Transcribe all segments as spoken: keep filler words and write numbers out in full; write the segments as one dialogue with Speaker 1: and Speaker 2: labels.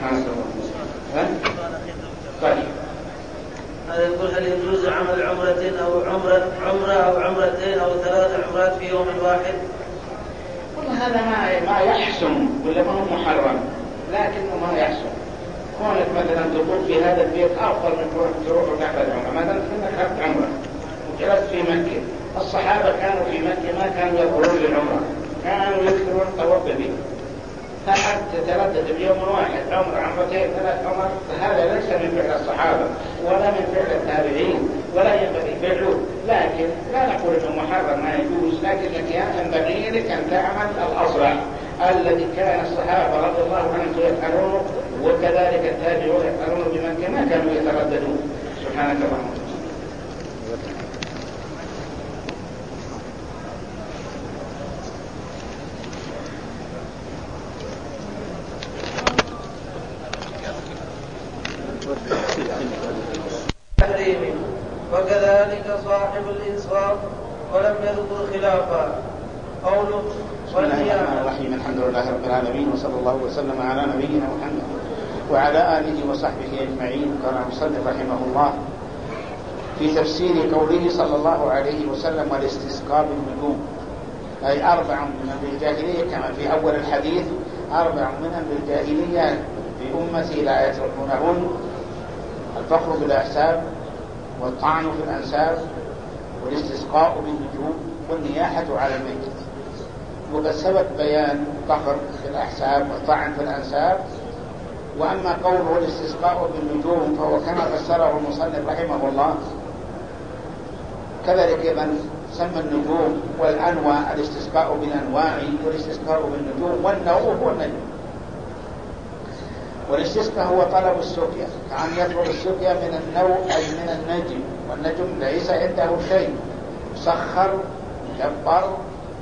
Speaker 1: سبحانك اللهم. طيب
Speaker 2: هذا يقول هل يجوز عمل عمرة أو عمرة عمرة أو عمرتين أو ثلاث عمرات في يوم واحد؟
Speaker 1: والله هذا ما ما يحسن ولا ما هو محرم، لكنه ما يحسن. كونك مثلا تطوف في هذا البيت أفضل من تروح تعبد عمرة. مثلا كنت أخذت عمرة وجلست في مكة، الصحابة كانوا في مكة ما كانوا يظهرون للعمرة، كانوا يكثرون الطواف به. فحد تتردد بيوم واحد عمر عمرتين ثلاث عمر، فهذا ليس من فعل الصحابة ولا من فعل التابعين ولا ينبغي فعله. لكن لا نقول انه محرم ما يجوز، لكنك ينبغي لك ان تعمل الاصلح الذي كان الصحابة رضي الله عنهم يفعلونه، وكذلك التابعون يفعلونه بمكة ما كانوا يترددون. سبحانك اللهم.
Speaker 2: وكذلك صاحب الإنصاف ولم يذكر خلافا. قوله
Speaker 1: بسم الله الرحمن الرحيم. الحمد لله رب العالمين، وصلى الله وسلم على نبينا محمد وعلى آله وصحبه أجمعين. قال المصنف رحمه الله في تفسير قوله صلى الله عليه وسلم والاستسقاء بالنجوم، أي أربع من أمر الجاهلية كما في أول الحديث، أربع من أمر الجاهلية في أمتي لا يتركونهن: الفخر بالأحساب، والطعن في الأنساب، والاستسقاء بالنجوم، والنياحة على الميت. وقد سبق بيان الفخر في الأحساب والطعن في الأنساب. وأما قوله الاستسقاء بالنجوم فهو كما فسره المصنف رحمه الله، كذلك من سمى النجوم والأنواع الاستسقاء بالأنواع والاستسقاء بالنجوم، والنوع هو النجم. والاستسقاء هو طلب السقيا، كأن يطلب السقيا من النوع أي من النجم، والنجم ليس عنده شيء، مسخر مدبر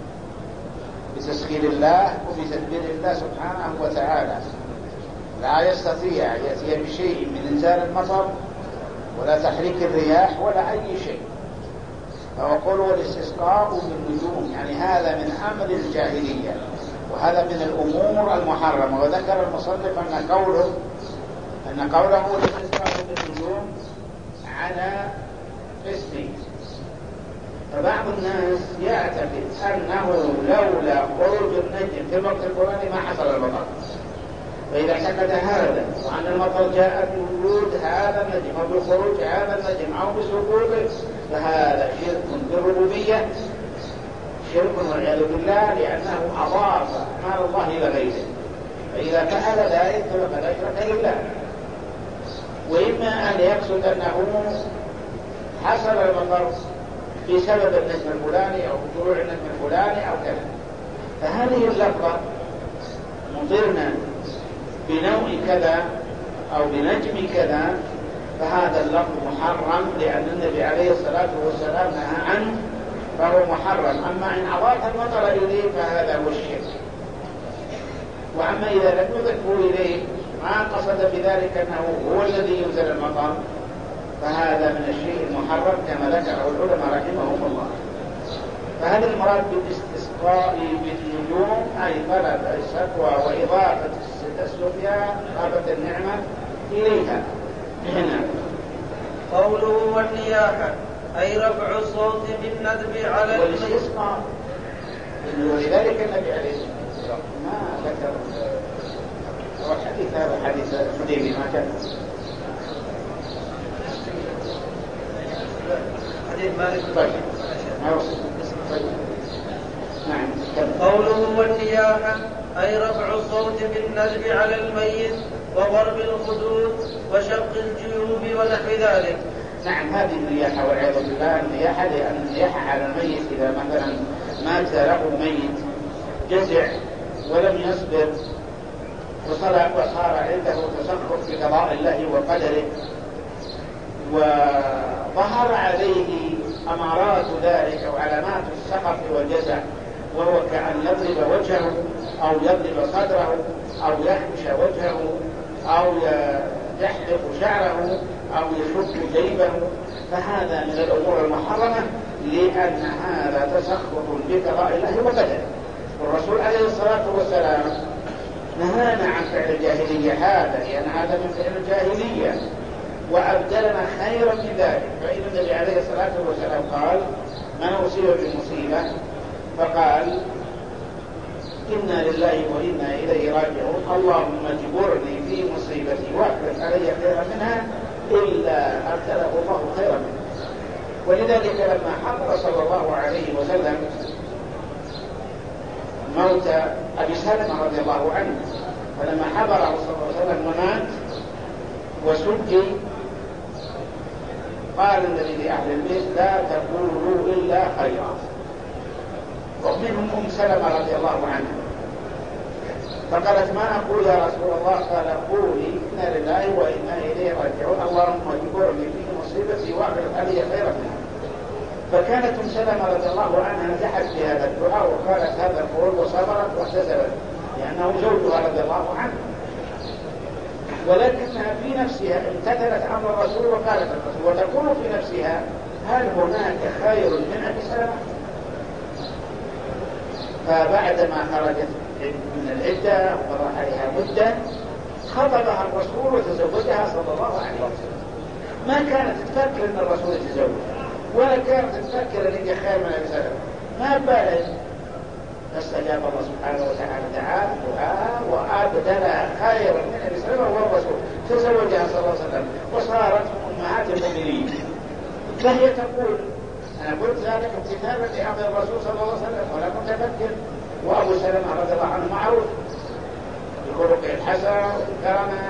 Speaker 1: بتسخير الله وبتدبير الله سبحانه وتعالى، لا يستطيع أن يأتي بشيء من إنزال المطر ولا تحريك الرياح ولا أي شيء. فقوله الاستسقاء بالنجوم يعني هذا من أمر الجاهلية، وهذا من الأمور المحرمة. وذكر المصنف أن قوله أن قوله الاستسقاء بالنجوم على قسمين. فبعض الناس يعتقد أنه لولا خروج النجم في الوقت الفلاني ما حصل المطر، فإذا اعتقد هذا وأن المطر جاء بوجود هذا النجم أو بخروج هذا النجم أو بسقوطه فهذا شرك بالربوبية، شرك والعياذ بالله، لأنه أضاف أعمال الله إلى غيره. فإذا فعل ذلك فقد أشرك لله. وإما أن يقصد أنه حصل المطر بسبب النجم الفلاني أو طلوع النجم الفلاني أو كذا، فهذه اللفظة مطرنا بنوع كذا أو بنجم كذا، فهذا اللفظ محرم لأن النبي عليه الصلاة والسلام نهى عنه، فهو محرم. أما إن أضاف المطر إليه فهذا هو الشرك. وأما إذا لم يضفه إليه ما قصد بذلك أنه هو الذي ينزل المطر، فهذا من الشيء المحرم كما ذكره العلماء رحمهم الله. فهذا المراد بالاستسقاء بالنجوم أي طلب السقوى وإضافة السقيا إضافة النعمة إليها هنا.
Speaker 2: قوله والنياحة أي رفع الصوت بالندب على
Speaker 1: والاستسقاء، ولذلك النبي عليه الصلاة والسلام ما ذكر الحديث هذا حديث حديبي ما كان
Speaker 2: حديث مالك.
Speaker 1: طيب نعم.
Speaker 2: قوله والنياحة أي رفع الصوت بالندب على الميت وضرب الخدود وشق الجيوب ونحو ذلك.
Speaker 1: نعم، هذه النياحة والعياذ بالله. النياحة لأن النياحة على الميت إذا مثلا مات له ميت جزع ولم يصبر وصار وصار عنده تسخط بقضاء الله وقدره، وظهر عليه أمارات ذلك وعلامات السخط والجزع، وهو كأن يضرب وجهه أو يضرب صدره أو يحبش وجهه أو يحلق شعره أو يشك جيبه، فهذا من الأمور المحرمة لأن هذا تسخط بقضاء الله وقدره. والرسول عليه الصلاة والسلام نهانا عن فعل الجاهلية هذا، لأن هذا من فعل الجاهلية، وأبدلنا خيرا من ذلك. فإن النبي عليه الصلاة والسلام قال: من أصيب بمصيبة فقال: إنا لله وإنا إليه راجعون، اللهم اجبرني في مصيبتي واخلف علي خيرا منها إلا أبدله الله خيرا منها. ولذلك لما حضر صلى الله عليه وسلم موت أبي سلمة رضي الله عنه، فلما حضره صلى الله عليه وسلم ومات وسجي، قال النبي لأهل البيت: لا تقولوا إلا خيرا. ومنهم أم سلمة رضي الله عنها، فقالت: ما أقول يا رسول الله؟ قال: قولي إنا لله وإنا إليه راجعون، اللهم اجبرني في مصيبتي واخلف علي خيرا منها. فكانت ام سلمة رضي الله عنها نجحت في هذا الدعاء وقالت هذا القول وصبرت واحتسبت، لأنه زوجها رضي الله عنه، ولكنها في نفسها امتثلت امر الرسول وقالت الرسول، وتقول في نفسها: هل هناك خير من ابي سلمة؟ فبعدما خرجت من العدة ومر عليها مدة، خطبها الرسول وتزوجها صلى الله عليه وسلم. ما كانت تفكر ان الرسول يتزوجها، ولا كانت تفكر ان هي خير من ابي سلمة، ما بالك. فاستجاب الله سبحانه وتعالى دعاء دعاء وابدلها خيرا من ابي سلمة وهو الرسول، تزوجها صلى الله عليه وسلم وصارت امهات المؤمنين. فهي تقول: انا قلت ذلك امتثالا لامر الرسول صلى الله عليه وسلم ولا كنت افكر. وابو سلمة رضي الله عنه معروف بخلقه الحسن وبكرمه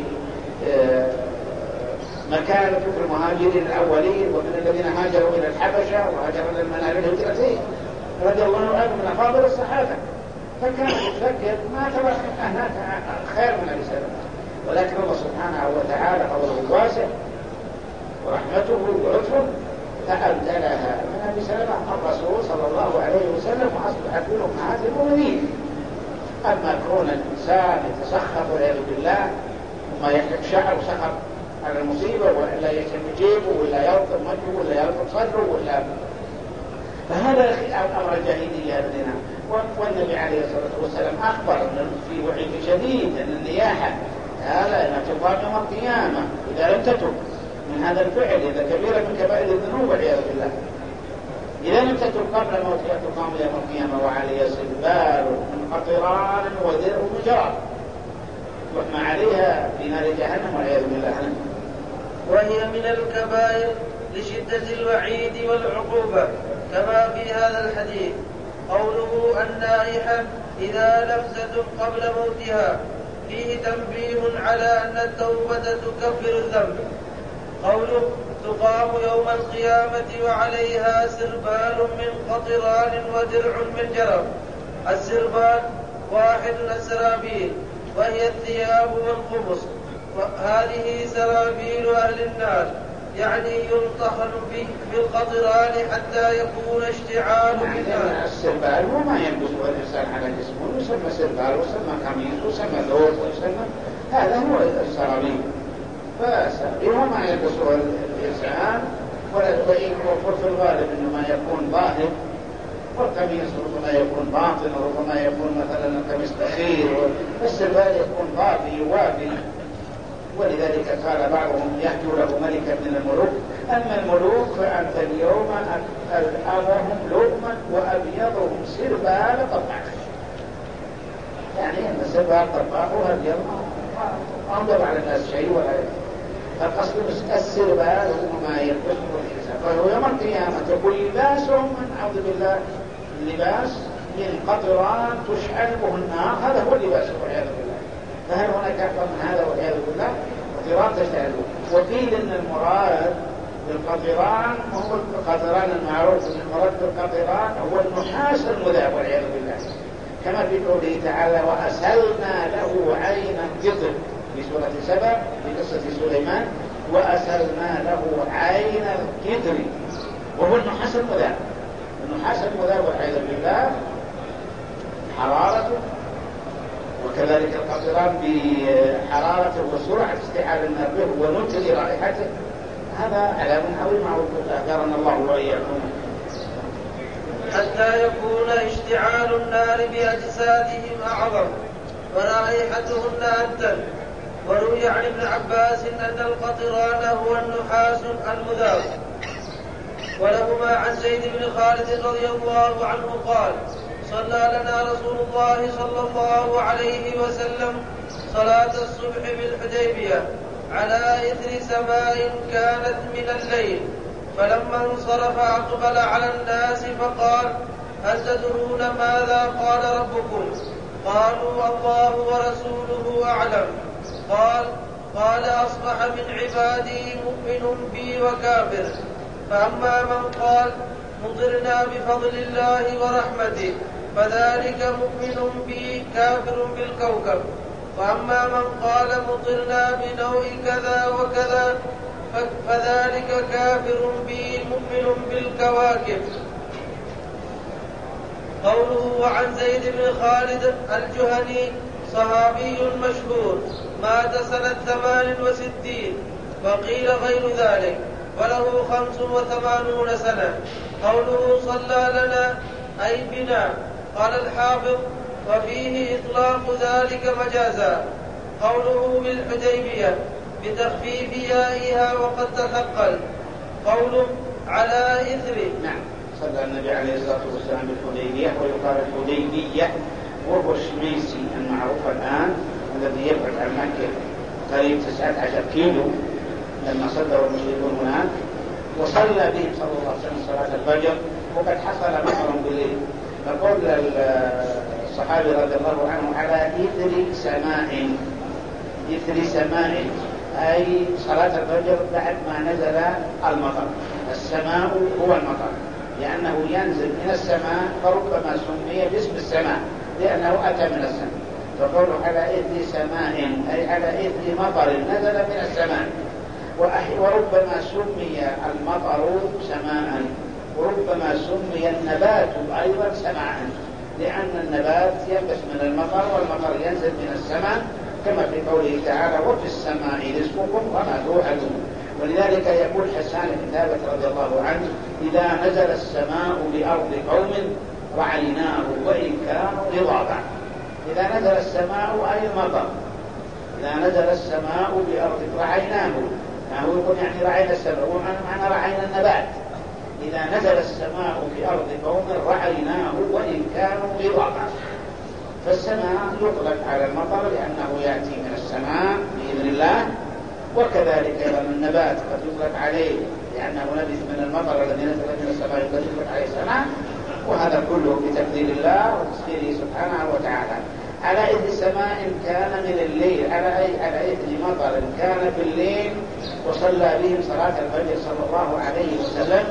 Speaker 1: وبمكانته في المهاجرين الاولين ومن الذين هاجروا الى الحبشه وهاجروا الى المنابر الهجرتين رضي الله عنه من افاضل الصحابه. فكانت تفكر ما ترى هناك خير من ابي سلمة، ولكن الله سبحانه وتعالى فضله واسع ورحمته ولطفه فأبدلها من ابي سلمة الرسول صلى الله عليه وسلم، واصبحت من امهات المؤمنين. اما كون الانسان يتسخط والعياذ بالله وما يحرق شعره وسخط على المصيبه ولا يشم جيبه ولا يلطم وجهه ولا يلطم صدره ولا، فهذا امر الجاهليه عندنا. والنبي عليه الصلاه والسلام اخبر في وعيد شديد ان النياحه هذا انها تقام يوم القيامه اذا لم تتب من هذا الفعل، اذا كبيره من كبائر الذنوب والعياذ بالله. إذا لم تتب قبل موتها تقام يوم القيامة وعليها سلبال من قطران ودرع وجراب وما عليها في نار جهنم والعياذ بالله.
Speaker 2: وهي من الكبائر لشدة الوعيد والعقوبة، كما في هذا الحديث قوله: النائحة إذا لم تتب قبل موتها، فيه تنبيه على أن التوبة تكفر الذنب. قوله: تقام يوم القيامة وعليها سربال من قطران ودرع من جرب. السربال واحد السرابيل، وهي الثياب والقمص، وهذه سرابيل أهل النار، يعني يلطخن بالقطران حتى يكون اشتعال بالنار.
Speaker 1: السربال هو ما يلبسه الإنسان على جسمه، يسمى سربال ويسمى قميص ويسمى ثوب ويسمى، هذا هو السرابيل. فهو ما يلبسه الإنسان، وفي الغالب إنه ما يكون ظاهر، والقميص ربما يكون باطن وربما يكون مثلا القميص بخير، والسربال يكون ضافي يوافي. ولذلك قال بعضهم: يهجو له ملكا من الملوك، أما الملوك فأنت اليوم أبهم لؤما وأبيضهم سربال طبعا. يعني أن السربال طبعا وأبيض ما أنظر على الناس شيء ولا يفعل. فالقصد السربال هو ما يلبسه الإنسان، فهو يوم القيامة يقول لباسهم من أعوذ بالله لباس من قطران تشعل به النار، هذا هو اللباس والعياذ بالله. فهل هناك أكثر من هذا والعياذ بالله؟ قطران تشعل. وقيل إن المراد بالقطران هو القطران المعروف، ان المراد بالقطران هو النحاس المذاب والعياذ بالله، كما في قوله تعالى: وأسلنا له عين القطر في سورة سبأ في قصة سليمان، وأسلنا له عين القطر، وهو النحاس المذاب. النحاس المذاب والعياذ بالله حرارته، وكذلك القطران بحرارته وسرعة استيعاب النار به ونتج رائحته، هذا علام عظيم أجرنا الله وإياكم.
Speaker 2: حتى يكون اشتعال النار بأجسادهم أعظم. ورائحتهن أنتن. وروي عن ابن عباس أن القطران هو النحاس المذاب. ولهما عن زيد بن خالد رضي الله عنه قال: صلى لنا رسول الله صلى الله عليه وسلم صلاة الصبح بالحديبية على إثر سماء كانت من الليل، فلما انصرف أقبل على الناس فقال: هل تدرون ماذا قال ربكم؟ قالوا: الله ورسوله أعلم. قال: قال: أصبح من عبادي مؤمن بي وكافر، فأما من قال مطرنا بفضل الله ورحمته فذلك مؤمن بي كافر بالكوكب، وأما من قال مطرنا بنوع كذا وكذا فذلك كافر بي مؤمن بالكواكب. قوله: وعن زيد بن خالد الجهني صحابي مشهور مات سنة ثمان وستين، وقيل غير ذلك، وله خمس وثمانون سنة. قوله: صلى لنا أي بنا. قال الحافظ: وفيه إطلاق ذلك مجازا. قوله: بالحديبية بتخفيف يائها وقد تثقل. قوله: على إثر.
Speaker 1: نعم، صلى النبي عليه الصلاة والسلام بالحديبية، ويقال الحديبية وهو الشميسي المعروف الآن الذي يبعد عن مكة قريب تسعة عشر كيلو، لما صلوا المشركون هناك وصلى بهم صلى الله عليه وسلم صلاة الفجر، وقد حصل مطر بالليل. فقول الصحابي رضي الله عنه: على إثر سماء. إثر سماء أي صلاة الفجر بعد ما نزل المطر. السماء هو المطر، لأنه ينزل من السماء، فربما سمي باسم السماء لأنه أتى من السماء. فقوله على إثر سماء أي على إثر مطر نزل من السماء. وربما سمي المطر سماء، وربما سمي النبات أيضا سماء، لأن النبات ينبت من المطر، والمطر ينزل من السماء، كما في قوله تعالى: وفي السماء رزقكم وما توعدون. ولذلك يقول حسان بن ثابت رضي الله عنه: إذا نزل السماء بأرض قوم رعيناه وإن كانوا غضابا. إذا نزل السماء أي المطر، إذا نزل السماء بأرض رعيناه، ما هو يقول يعني رعينا السماء، ومعنى رعينا النبات. إذا نزل السماء بأرض قوم رعيناه وإن كانوا غضابا. فالسماء يطلق على المطر لأنه يأتي من السماء بإذن الله، وكذلك أيضا النبات قد يطلق عليه لأنه نبت من المطر الذي نزل من السماء، قد يطلق عليه السماء. وهذا كله بتقدير الله وتسخيره سبحانه وتعالى. على إثر سماء كان من الليل، على أي على إثر مطر كان في الليل، وصلى بهم صلاة الفجر صلى الله عليه وسلم.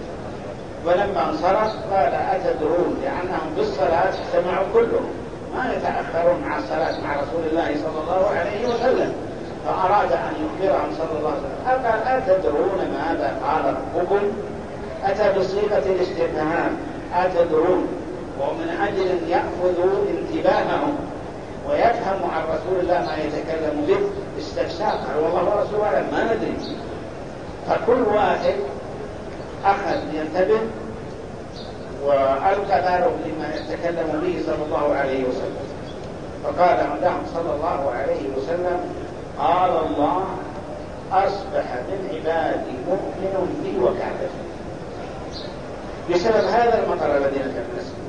Speaker 1: ولما انصرف قال: أتدرون؟ لأنهم بالصلاة اجتمعوا كلهم، ما يتأخرون مع الصلاة مع رسول الله صلى الله عليه وسلم، فأراد أن يخبرهم صلى الله عليه وسلم. قال: أتدرون ماذا قال ربكم؟ أتى بصيغة الاستفهام، أتدرون، ومن أجل أن يأخذوا انتباههم ويفهموا عن رسول الله ما يتكلم به استفسار. قال: والله ورسوله أعلم، ما ندري. فكل واحد أخذ ينتبه وألقى باله لما يتكلم به صلى الله عليه وسلم. فقال لهم صلى الله عليه وسلم: قال الله: أصبح من عبادي مؤمن بي وكافر. بسبب هذا المطر الذي نزل من السماء.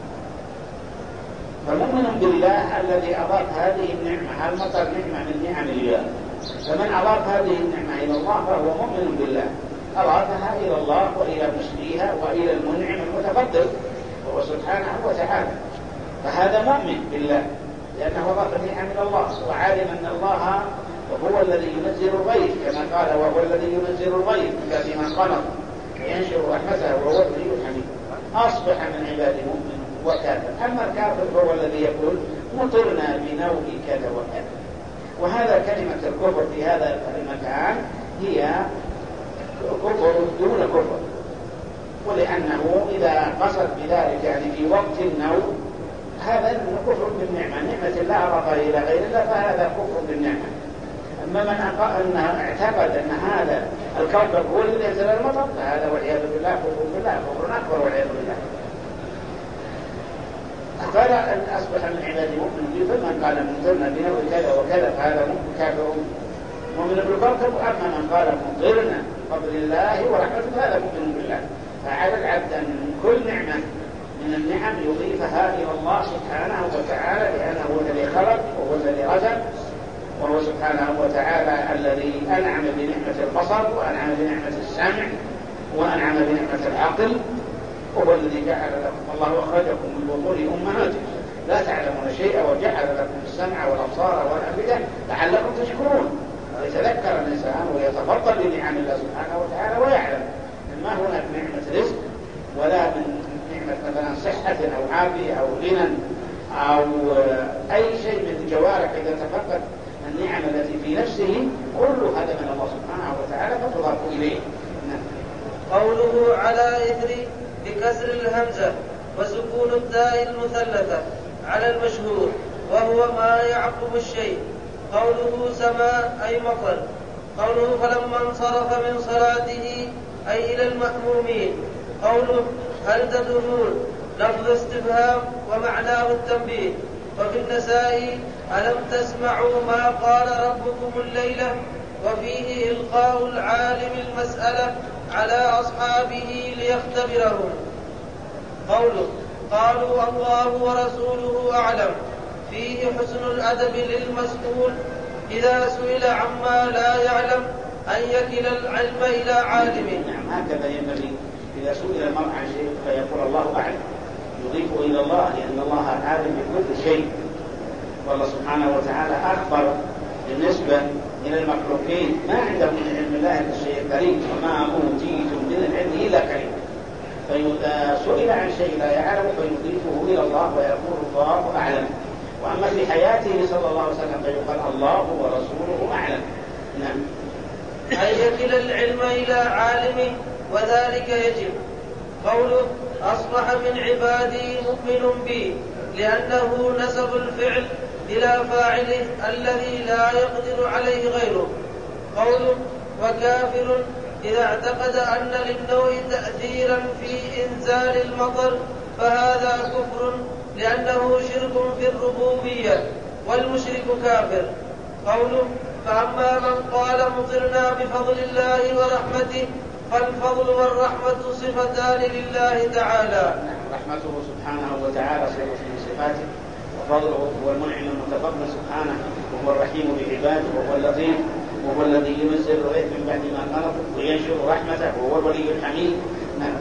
Speaker 1: فمؤمن بالله الذي أضاف هذه النعمة، المطر نعمة من نعم الله، فمن أضاف هذه النعمة إلى الله فهو مؤمن بالله، أضافها إلى الله وإلى مشريها وإلى المنعم المتفضل وهو سبحانه وتعالى. فهذا مؤمن بالله لأنه أضاف النعم إلى الله، وعالم أن الله وهو الذي ينزل الغيث، كما قال: وهو الذي ينزل الغيث في من قنط ينشر رحمته وهو الولي الحميد. أصبح من عباد مؤمن وكافر. أما الكافر فهو الذي يقول: مطرنا بنوع كذا وكذا. وهذا كلمة الكفر في هذا المكان هي كفر دون كفر، ولأنه إذا قصد بذلك يعني في وقت النوم هذا كفر بالنعمة، نعمة الله أضافها إلى غير الله، فهذا كفر بالنعمة. أما من اعتقد أن هذا الكوكب هو الذي ينزل المطر فهذا والعياذ بالله كفر بالله، كفر أكبر والعياذ بالله. قال أن أصبح من عبادي مؤمن بي، فمن قال مطرنا بنوء كذا وكذا فهذا كافر مؤمن بالكوكب، وأما من قال مطرنا بفضل الله ورحمته فهذا مؤمن بالله. فعلى العبد أن كل نعمة من النعم يضيفها إلى الله سبحانه وتعالى، لأنه هو الذي خلق وهو الذي رزق، وهو سبحانه وتعالى الذي أنعم بنعمة البصر وأنعم بنعمة السمع وأنعم بنعمة العقل، وهو الذي جعل لكم، الله أخرجكم من بطون أمهاتكم لا تعلمون شيئا وجعل لكم السمع والأبصار والأفئدة لعلكم تشكرون. ويتذكر الإنسان ويتفضل بنعم الله سبحانه وتعالى ويعلم أن ما هناك نعمة رزق ولا من نعمة مثلا صحة أو عافية أو غنى أو أي شيء من الجوارح إذا تفقد النعم التي في نفسه، كل هذا من الله سبحانه وتعالى فتضاف إليه.
Speaker 2: قوله على إثر بكسر الهمزة وسكون التاء المثلثة على المشهور، وهو ما يعقب الشيء. قوله سماء أي مطر. قوله فلما انصرف من صلاته أي إلى المأمومين. قوله هل تدرون لفظ استفهام ومعناه التنبيه. وفي النساء ألم تسمعوا ما قال ربكم الليلة، وفيه إلقاء العالم المسألة على أصحابه ليختبرهم. قوله قالوا الله ورسوله أعلم، فيه حسن الأدب للمسؤول إذا سئل عما لا يعلم أن يكل العلم إلى عالمه.
Speaker 1: نعم، هكذا ينبغي إذا سئل المرء عن شيء فيقول الله أعلم، يضيف إلى الله، لأن الله عالم بكل شيء. والله سبحانه وتعالى أخبر بالنسبة إلى المخلوقين ما عندهم من علم الله إلا الشيء الكريم، وما أوتيتم من العلم إلا كريم. فإذا سئل عن شيء لا يعلم فيضيفه إلى الله ويقول الله أعلم. وأما في حياته صلى الله عليه وسلم فيقال الله ورسوله أعلم. نعم.
Speaker 2: أن يكل العلم إلى عالمه، وذلك يجب. قوله أصبح من عبادي مؤمن بي، لأنه نسب الفعل إلى فاعله الذي لا يقدر عليه غيره. قوله وكافر إذا اعتقد أن للنوء تأثيرا في إنزال المطر فهذا كفر، لأنه شرك في الربوبية، والمشرك كافر. قوله فأما من قال مطرنا بفضل الله ورحمته، فالفضل والرحمة صفتان لله تعالى.
Speaker 1: رحمته سبحانه وتعالى صفة من صفاته، وفضله هو المنعم المتفضل سبحانه، وهو الرحيم بعباده، وهو اللطيف، وهو الذي ينزل الغيث من بعد ما قنط وينشر رحمته، وهو الولي الحميد. نعم.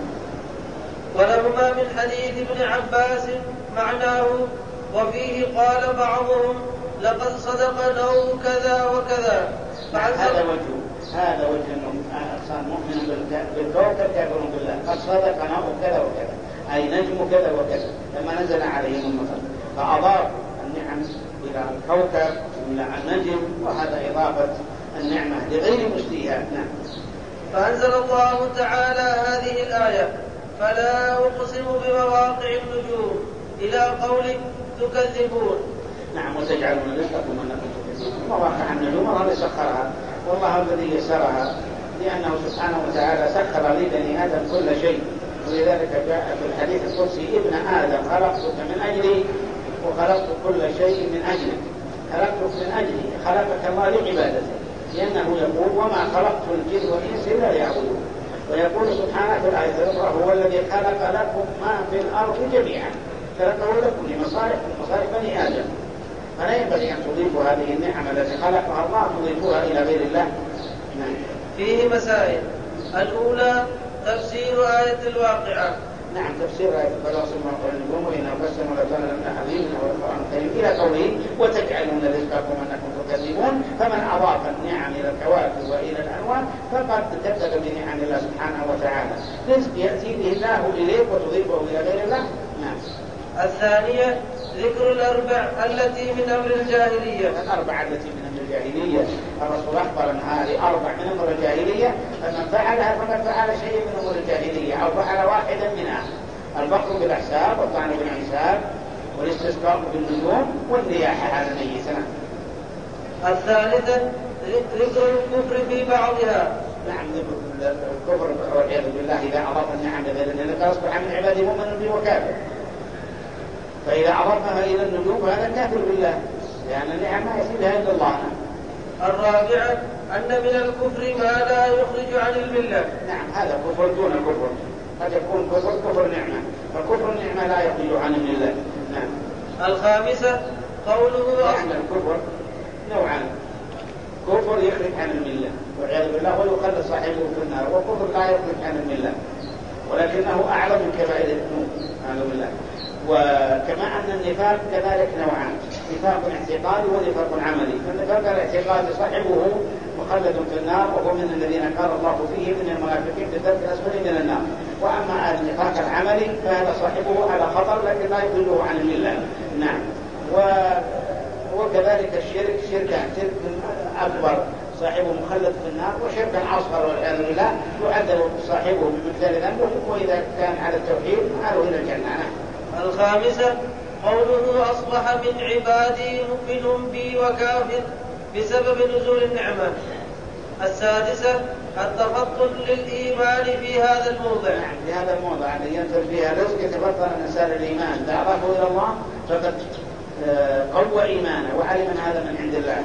Speaker 2: ولهما من حديث ابن عباس معناه، وفيه قال بعضهم لقد صدق نوء كذا وكذا.
Speaker 1: هذا وجه هذا وجه انه صار مؤمن بالكوكب كافر بالله. قد صدق نوء كذا وكذا اي نجم كذا وكذا لما نزل عليهم المطر، فاضاف النعم الى الكوكب الى النجم، وهذا اضافه النعمه لغير مشتهيات. نعم.
Speaker 2: فانزل الله تعالى هذه الايه فلا اقسم بمواقع النجوم الى قوله تكذبون.
Speaker 1: نعم. وتجعلون رزقكم انكم تكذبون. مواقع النجوم الله الذي سخرها، والله الذي يسرها، لانه سبحانه وتعالى سخر لبني ادم كل شيء. ولذلك جاء في الحديث القدسي ابن ادم خلقتك من اجلي وخلقت كل شيء من اجلك. خلقتك من اجلي، خلقك الله لعبادته، لانه يقول وما خلقت الجن والانس الا ليعبدون. ويقول سبحانه في الايه الاخرى هو الذي خلق لكم ما في الارض جميعا، خلقه لكم لمصالح مصالح بني ادم. فلا ينبغي ان تضيفوا هذه النعم التي خلقها الله تضيفوها الى غير الله. نعم.
Speaker 2: فيه مسائل. الاولى تفسير آية الواقعة.
Speaker 1: نعم. تفسير آية الواقعة النجوم وإنه قسم لكان لنا حليم والقرآن الكريم إلى قوله وتجعلون رزقكم أنكم تكذبون. فمن أضاف النعم إلى الكواكب وإلى الأنوار فقد كذب بنعم الله سبحانه وتعالى. رزق يأتي به الله إليك وتضيفه إلى غير الله. نعم.
Speaker 2: الثانية ذكر الأربع التي من أمر الجاهلية.
Speaker 1: الأربع التي من أمر الجاهلية الرسول أخبر أن هذه أربع من أمر الجاهلية، فمن فعلها فقد فعل شيء من أمر الجاهلية أو فعل واحدا منها: البخر بالأحساب، والطعن بالحساب، والاستسقاء بالنجوم، والنياحة على الميت.
Speaker 2: الثالثة ذكر الكفر في بعضها.
Speaker 1: نعم. الكفر والعياذ بالله إذا أضاف النعم لغير الله أصبح من عباده مؤمن به وكافر. فإذا أضافها إلى النجوم فهذا كافر بالله، لأن النعم ما يأتي بها إلا الله.
Speaker 2: الرابعة أن من الكفر ما لا يخرج عن الملة.
Speaker 1: نعم، هذا كفر دون كفر، قد يكون كفر كفر نعمة، فكفر النعمة لا يخرج عن الملة. نعم.
Speaker 2: الخامسة قوله
Speaker 1: نعم، الكفر نوعان: كفر يخرج عن الملة والعياذ بالله ويخلد صاحبه في النار، وكفر لا يخرج عن الملة ولكنه أعظم من كبائر الذنوب والعياذ بالله. وكما أن النفاق كذلك نوعان: نفاق اعتقادي ونفاق عملي. فالنفاق الاعتقادي صاحبه مخلد في النار، وهو من الذين قال الله فيه من المنافقين في الدرك الأسفل من النار. وأما النفاق العملي فهذا صاحبه على خطر لكن لا يخرجه عن الملة. نعم. و... وكذلك الشرك شركان: شرك أكبر صاحبه مخلد في النار، وشركا أصغر والعياذ بالله يعذب صاحبه بمثل ذنبه، وإذا كان على التوحيد عادوا إلى الجنة.
Speaker 2: الخامسة قوله أصبح من عبادي مؤمن بي وكافر بسبب نزول النعمة. السادسة التفضل للإيمان في هذا الموضع.
Speaker 1: نعم، في هذا الموضع الذي ينزل فيها رزق يتفضل الإنسان الإيمان، دعوه إلى الله فقد قوى إيمانه وعلم أن هذا من عند الله.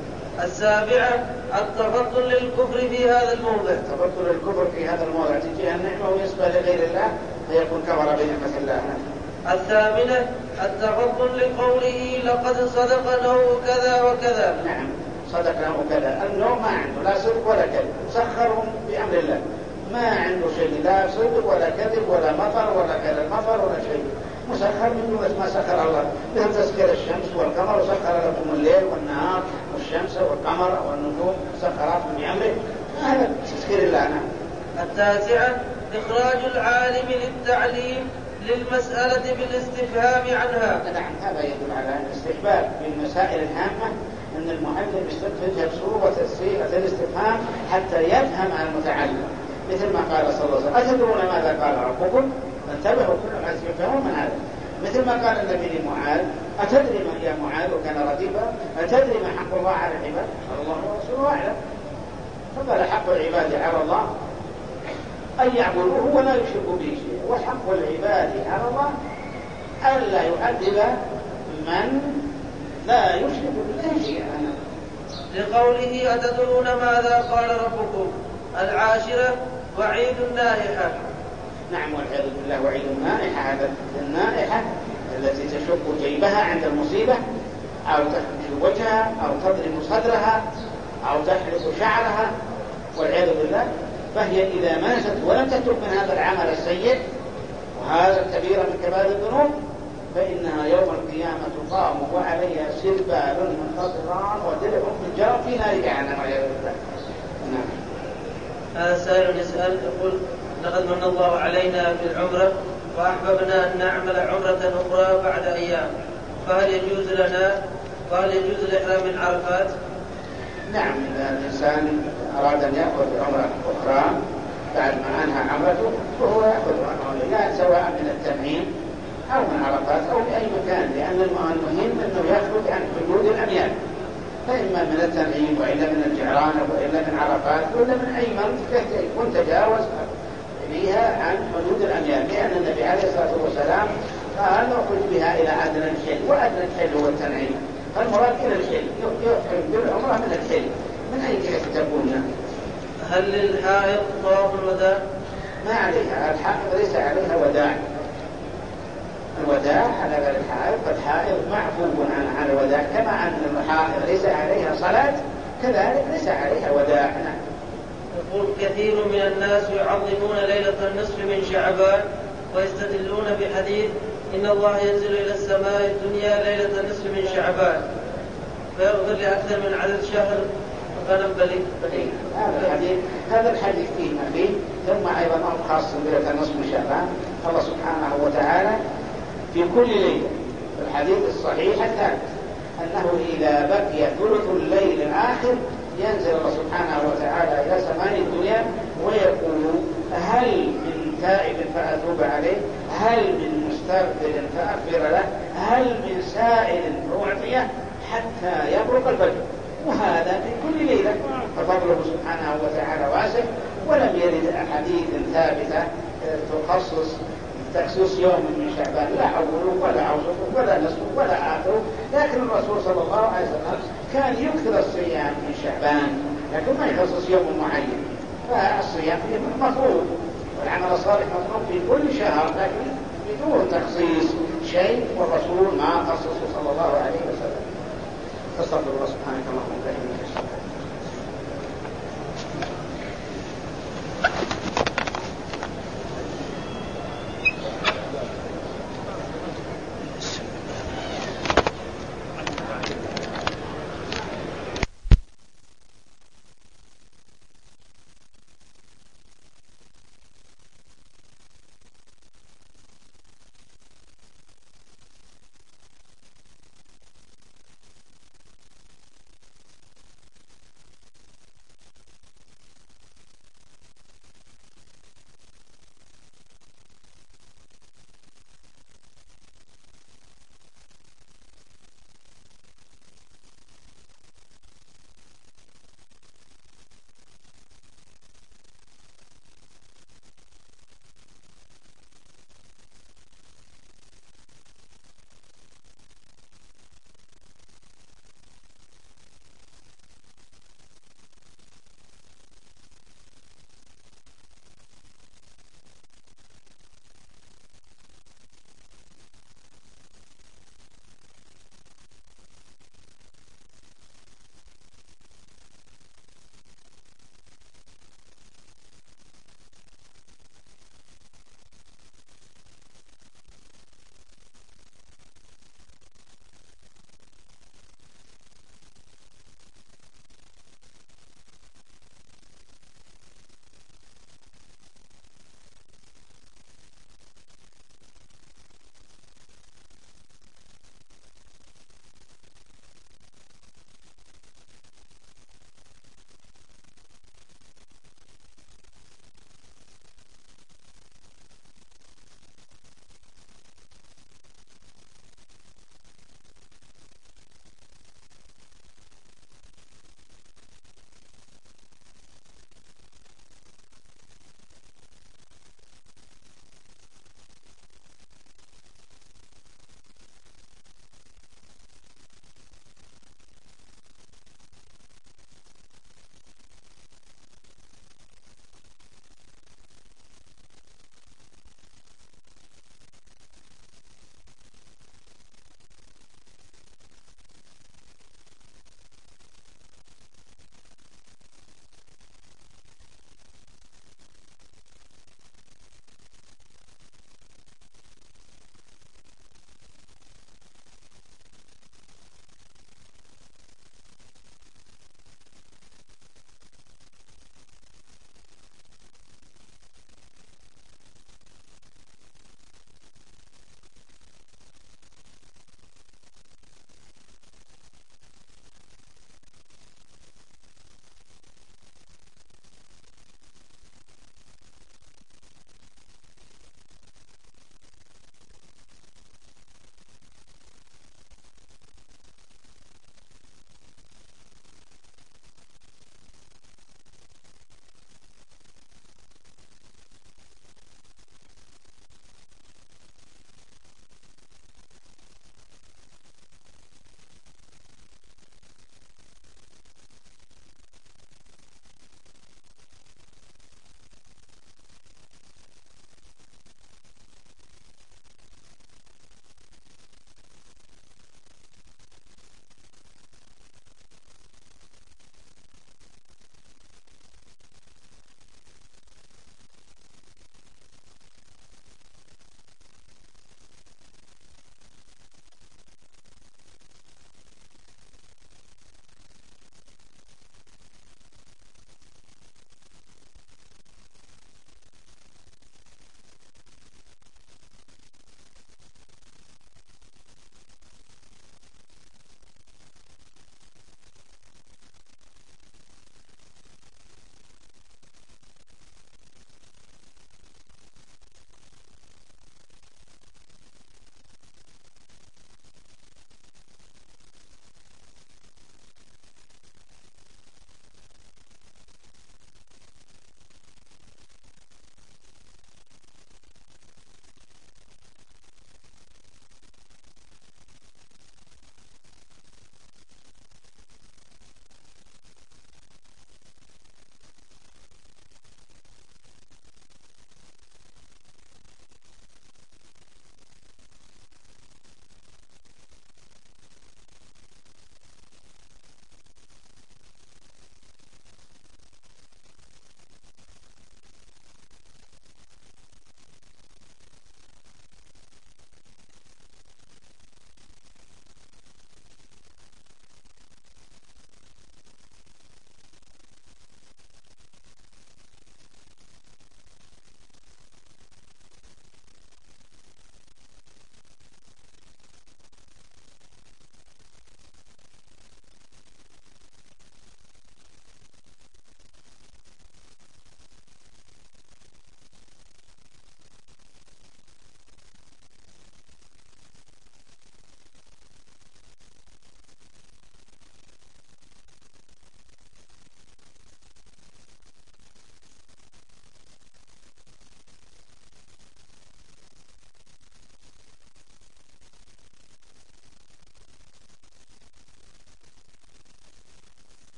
Speaker 2: السابعة التفضل للكفر في هذا الموضع.
Speaker 1: تفضل الكفر في هذا الموضع تجيها النعمة ويسبى لغير الله فيكون كفر بنعمة الله.
Speaker 2: الثامنة التفضل لقوله لقد صدقناه كذا وكذا.
Speaker 1: نعم، صدقناه كذا، أنه ما عنده لا صدق ولا كذب، سخرهم بأمر الله، ما عنده شيء لا صدق ولا كذب ولا مطر ولا كذا المطر ولا شيء، مسخر من دون ما سخر الله، مثل تسخير الشمس والقمر، وسخر لكم الليل والنهار والشمس والقمر والنجوم مسخرات بأمره، هذا تسخير الله. نعم.
Speaker 2: التاسعة إخراج العالم للتعليم للمسألة بالاستفهام عنها.
Speaker 1: نعم، هذا يدل على الاستحباب في المسائل الهامة أن المعلم يستخرج بصورة صيغة الاستفهام حتى يفهم المتعلم، مثل ما قال صلى الله عليه وسلم: أتدرون ماذا قال ربكم؟ فانتبهوا كل الناس يفهمون من هذا. مثل ما قال النبي لمعاذ: أتدري ما يا معاذ؟ وكان رديفا: أتدري ما حق الله على العباد؟ قال: الله ورسوله أعلم. فقال: حق العباد على الله أن يعبدوه ولا يشركوا به شيئا، وحق العباد على الله ألا يعذب من لا يشرك بالله شيئا.
Speaker 2: لقوله: أتدرون ماذا قال ربكم. العاشرة وعيد النائحة.
Speaker 1: نعم، والعياذ بالله وعيد النائحة. هذا النائحة التي تشق جيبها عند المصيبة، أو تخرج وجهها، أو تضرب صدرها، أو تحرق شعرها والعياذ بالله، فهي إذا ماتت ولم تترك من هذا العمل السيء وهذا الكبير من كبائر الذنوب فإنها يوم القيامة تقام وعليها سربال من قطران ودرع من جار في نار جهنم والعياذ بالله. نعم.
Speaker 2: هذا سائل يسأل يقول: لقد من الله علينا بالعمرة وأحببنا أن نعمل عمرة أخرى بعد أيام، فهل يجوز لنا فهل يجوز الإحرام من عرفات؟
Speaker 1: نعم، إذا الإنسان أراد أن يأخذ عمرة أخرى بعد ما أنهى عمرته فهو يأخذ لا سواء من التنعيم أو من عرفات أو بأي مكان، لأن المهم أنه يخرج عن حدود الأميال، فإما من التنعيم وإلا من الجعران وإلا من عرفات وإلا من أي منطقة يكون تجاوز بها عن حدود الأميال، لأن النبي عليه الصلاة والسلام قال: نخرج بها إلى أدنى الحل، وأدنى الحل هو التنعيم، فالمراد إلى الحل، يحرم بالعمرة من الحل من أي جهة تكون.
Speaker 2: هل للحائض طواف الوداع؟
Speaker 1: ما عليها، الحائض ليس عليها وداع. الوداع على غير الحائض، فالحائض معفو عن عن الوداع، كما أن الحائض ليس عليها صلاة كذلك ليس عليها وداع.
Speaker 2: يقول: كثير من الناس يعظمون ليلة النصف من شعبان ويستدلون بحديث إن الله ينزل إلى السماء الدنيا ليلة النصف من شعبان فيغفر لأكثر من عدد شهر غنم بليغ.
Speaker 1: هذا الحديث هذا الحديث فيه ما فيه، ثم أيضا أمر خاص بليلة النصف من شعبان. الله سبحانه وتعالى في كل ليلة في الحديث الصحيح الثابت أنه إذا بقي ثلث الليل الآخر ينزل الله سبحانه وتعالى إلى سماء الدنيا ويقول: هل من تائب فأتوب عليه؟ هل من مستغفر فأغفر له؟ هل من سائل فأعطيه؟ حتى يبرق الفجر. وهذا في كل ليلة، ففضله سبحانه وتعالى واسع، ولم يرد أحاديث ثابتة تخصص تخصيص يوم من شعبان لا أوله ولا أوسطه ولا نصفه ولا آخره، لكن الرسول صلى الله عليه وسلم كان يكثر الصيام من شعبان لكن ما يخصص يوم معين، فالصيام فيه مفروض والعمل الصالح مطلوب في كل شهر لكن بدون تخصيص شيء، والرسول ما خصصه صلى الله عليه وسلم. استغفر الله سبحانك اللهم وبحمدك.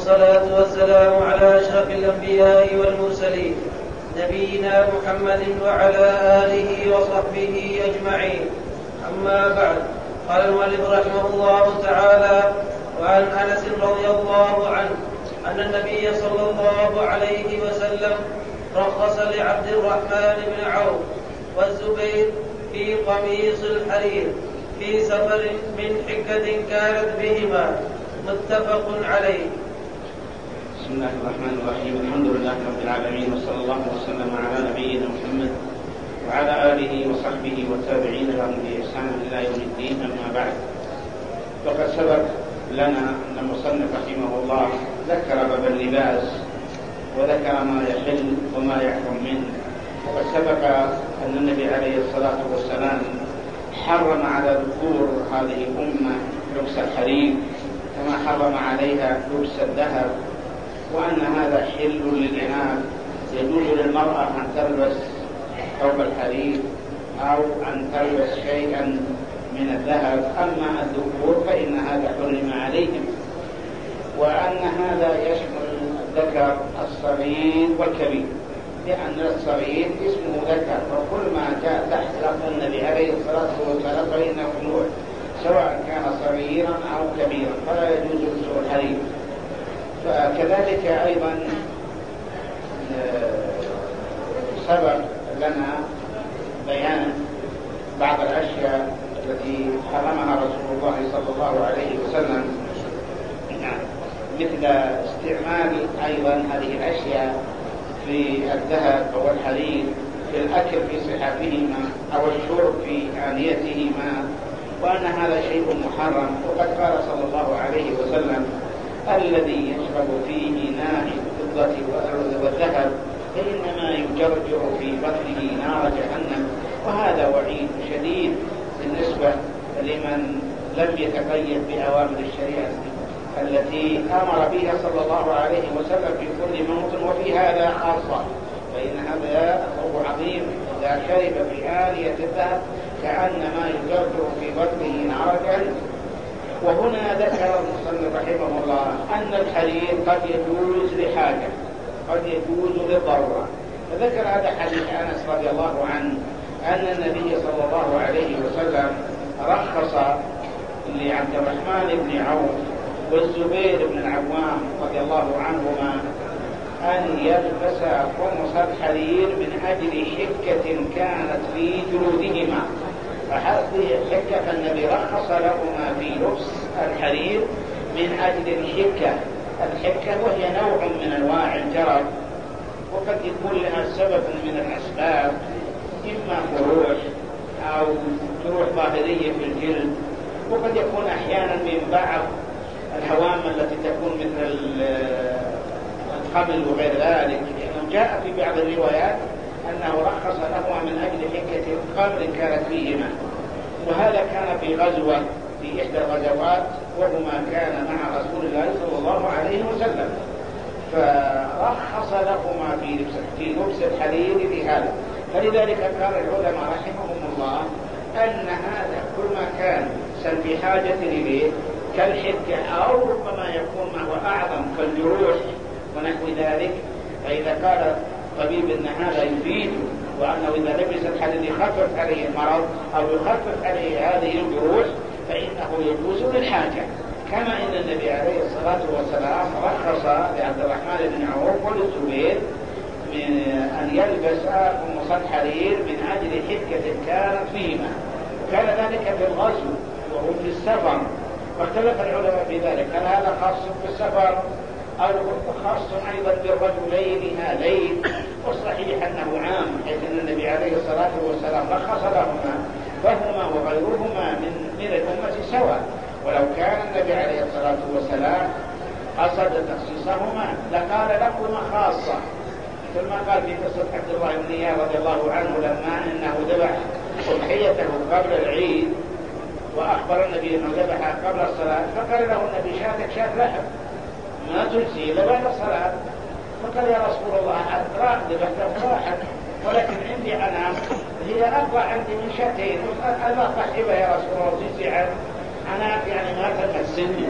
Speaker 2: والصلاة والسلام على أشرف الأنبياء والمرسلين نبينا محمد وعلى آله وصحبه أجمعين. أما بعد، قال المؤلف رحمه الله تعالى: وعن أنس رضي الله عنه أن النبي صلى الله عليه وسلم رخص لعبد الرحمن بن عوف والزبير في قميص الحرير في سفر من حكة كانت بهما، متفق عليه.
Speaker 3: بسم الله الرحمن الرحيم. الحمد لله رب العالمين، وصلى الله وسلم على نبينا محمد وعلى آله وصحبه والتابعين لهم بإحسان إلى يوم الدين. أما بعد، فقد سبق لنا أن المصنف رحمه الله ذكر باب اللباس وذكر ما يحل وما يحرم منه. وقد سبق أن النبي عليه الصلاة والسلام حرم على ذكور هذه الأمة لبس الحرير كما حرم عليها لبس الذهب، وأن هذا حل للإناث، يجوز للمرأة أن تلبس ثوب الحرير أو أن تلبس شيئا من الذهب، أما الذكور فإن هذا حرم عليهم، وأن هذا يشمل الذكر الصغير والكبير، لأن الصغير اسمه ذكر، وكل ما جاء تحت لفظ النبي عليه الصلاة والسلام فإنه ممنوع سواء كان صغيرا أو كبيرا، فلا يجوز لبس الحرير. فكذلك أيضا سبق لنا بيان بعض الأشياء التي حرمها رسول الله صلى الله عليه وسلم، مثل استعمال أيضا هذه الأشياء في الذهب أو الحرير في الأكل في صحافهما أو الشرب في آنيتهما، وأن هذا شيء محرم. وقد قال صلى الله عليه وسلم: الذي يشرب في إناء الفضة والذهب فإنما يجرجر في بطنه نار جهنم. وهذا وعيد شديد بالنسبة لمن لم يتقيد بأوامر الشريعة التي أمر بها صلى الله عليه وسلم في كل موطن، وفي هذا خاصة، فإن هذا هو عظيم. إذا شرب في آنية الذهب كأنما يجرجر في بطنه نار جهنم. وهنا ذكر المصنف رحمه الله أن الحرير قد يجوز لحاجة، قد يجوز للضرورة، فذكر هذا حديث أنس رضي الله عنه أن النبي صلى الله عليه وسلم رخص لعبد الرحمن بن عوف والزبير بن العوام رضي الله عنهما أن يلبس قمص الحرير من أجل حكة كانت في جلودهما. فهذه الحكة النبي رخص لهما في لبس الحرير من أجل الحكة. الحكة وهي نوع من أنواع الجرب، وقد يكون لها سبب من الأسباب، إما قروح أو جروح ظاهرية في الجلد، وقد يكون أحيانا من بعض الهوام التي تكون مثل القبل وغير ذلك. يعني جاء في بعض الروايات أنه رخص لهما من أجل حكة قبل كانت فيهما، وهذا كان في غزوة في إحدى الغزوات، وهما كان مع رسول الله صلى الله عليه وسلم، فرخص لهما في لبس, في لبس الحرير لهذا. فلذلك قال العلماء رحمهم الله أن هذا كل ما كان سن بحاجة إليه كالحكة، أو ربما يكون ما هو أعظم كالجروح ونحو ذلك، فإذا قال طبيب أن هذا يفيد، وأنه إذا لبس الحرير يخفف عليه المرض أو يخفف عليه هذه الجروح فإنه يجوز للحاجة. كما إن النبي عليه الصلاة والسلام رخص لعبد الرحمن بن عوف والزبير من أن يلبس قمص الحرير من أجل حكة كانت فيهما، وكان ذلك في الغزو وهو في السفر، فاختلف العلماء في ذلك، هل هذا خاص بالسفر أو خاص أيضا بالرجلين هذين؟ والصحيح أنه عام، حيث أن النبي عليه الصلاة والسلام رخص لهما، فهما وغيرهما من من الأمة سواء. ولو كان النبي عليه الصلاة والسلام قصد تخصيصهما لقال لهما خاصة، مثل ما قال في قصة عبد الله بن إياس رضي الله عنه لما أنه ذبح أضحيته قبل العيد وأخبر النبي أنه ذبح قبل الصلاة، فقال له النبي: شاتك شات لحم ما تجزي إلا بعد الصلاة. فقال: يا رسول الله أدرى ذبحته واحد، ولكن عندي أنا هي أقوى عندي من شاتين، ألا صحيبة يا رسول الله تجزي عن أنا يعني ما تم السن.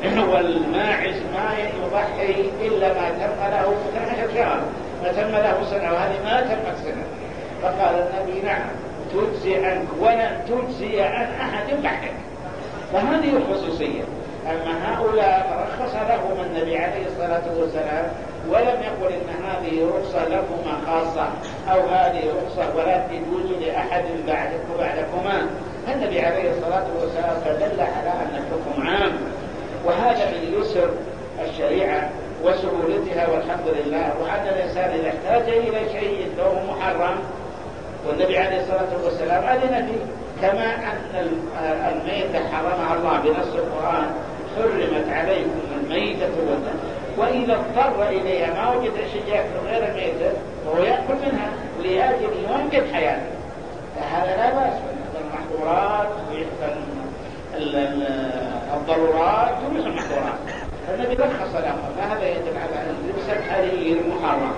Speaker 3: والماعز ما يضحي إلا ما تم له اثنا عشر شهر، ما تم له سنة، وهذه ما تمت سنة. فقال النبي نعم تجزي عنك ولن تجزي عن أحد بعدك. فهذه الخصوصية. أما هؤلاء رخص لهم النبي عليه الصلاة والسلام ولم يقل إن هذه رخصة لكما خاصة أو هذه رخصة ولا تجوز لأحد بعدكم بعدكما. النبي عليه الصلاة والسلام فدل على أن الحكم عام، وهذا من يسر الشريعة وسهولتها والحمد لله. وأن الإنسان إذا احتاج إلى شيء له محرم والنبي عليه الصلاة والسلام أذن فيه، كما أن الميتة حرمها الله بنص القرآن حرمت عليكم الميتة والدم، وإذا اضطر إليها ما وجد شيء يأكل غير الميتة وهو يأكل منها لأجل ينقذ حياته، فهذا لا بأس من المحظورات الضرورات ومثل المحظورات. فالنبي رخص لهم، فهذا يدل على أن لبس الحرير محرم،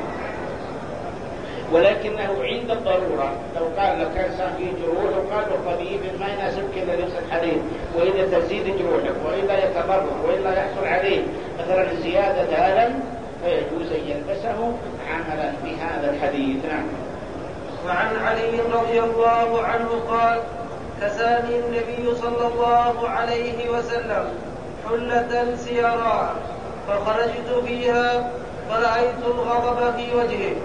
Speaker 3: ولكنه عند الضرورة. لو قال لو كان إنسان فيه جروح وقال له طبيب ما يناسبك إلا لبس الحرير، وإذا تزيد جروحك وإلا يتضرر وإلا يحصل عليه مثلا زيادة ألم فيجوز أن يلبسه عملا بهذا الحديث. نعم.
Speaker 2: وعن علي رضي الله عنه قال: كساني النبي صلى الله عليه وسلم حلة سيراء فخرجت فيها فرأيت الغضب في وجهه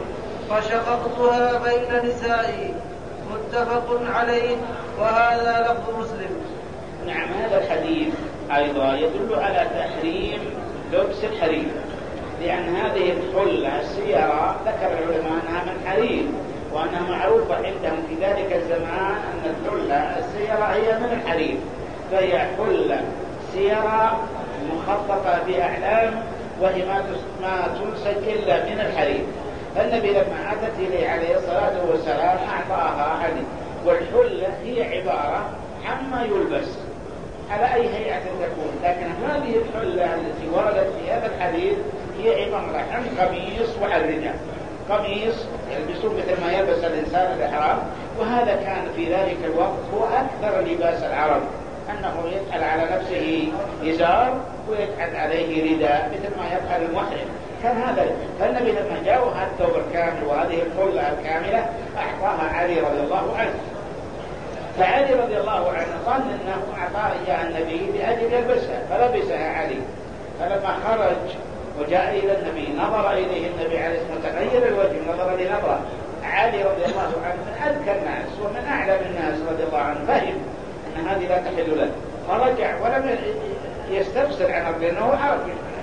Speaker 2: فشققتها بين نسائي. متفق عليه، وهذا لفظ مسلم.
Speaker 3: نعم. هذا الحديث أيضا يدل على تحريم لبس الحرير، لأن هذه الحلة السيراء ذكر العلماء أنها من حرير، وأنها معروفة عندهم في ذلك الزمان أن الحلة السيراء هي من الحرير، فهي حلة سيراء مخططة بأعلام وهي ما تنسج إلا من الحرير. فالنبي لما أتت إليه عليه الصلاة والسلام أعطاها علي، والحلة هي عبارة عما يلبس على أي هيئة تكون، لكن هذه الحلة التي وردت في هذا الحديث هي عبارة عن قميص وعن رداء. قميص يلبسون مثل ما يلبس الإنسان الإحرام، وهذا كان في ذلك الوقت هو أكثر لباس العرب، أنه يجعل على نفسه إزار ويجعل عليه رداء مثل ما يفعل المحرم. كان هذا. فالنبي لما جاءوا هذا الثوب الكامل وهذه الحلة الكاملة أعطاها علي رضي الله عنه. فعلي رضي الله عنه ظن أنه أعطاه إياها النبي لأجل يلبسها، فلبسها علي. فلما خرج وجاء إلى النبي نظر إليه النبي عليه الصلاة والسلام، تغير الوجه نظر لنظرة. علي رضي الله عنه من أذكى الناس ومن أعلم الناس رضي الله عنه فهم أن هذه لا تحل له، فرجع ولم يستفسر عنه لأنه عارف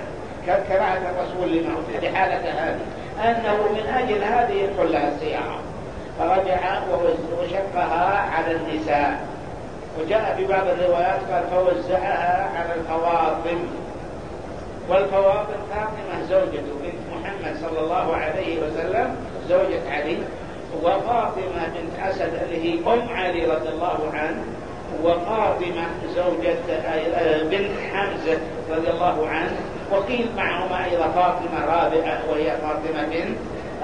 Speaker 3: كراهة الرسول لما في حالة هذه أنه من أجل هذه الحلة السيارة، فرجع وشقها على النساء. وجاء في بعض الروايات قال فوزعها على الفواطم، والفواطم فاطمة زوجته بنت محمد صلى الله عليه وسلم زوجة علي، وفاطمة بنت أسد اللي هي أم علي رضي الله عنه، وفاطمة زوجة بنت حمزة رضي الله عنه، وقيل معهما أيضا فاطمة رابعة وهي فاطمة بنت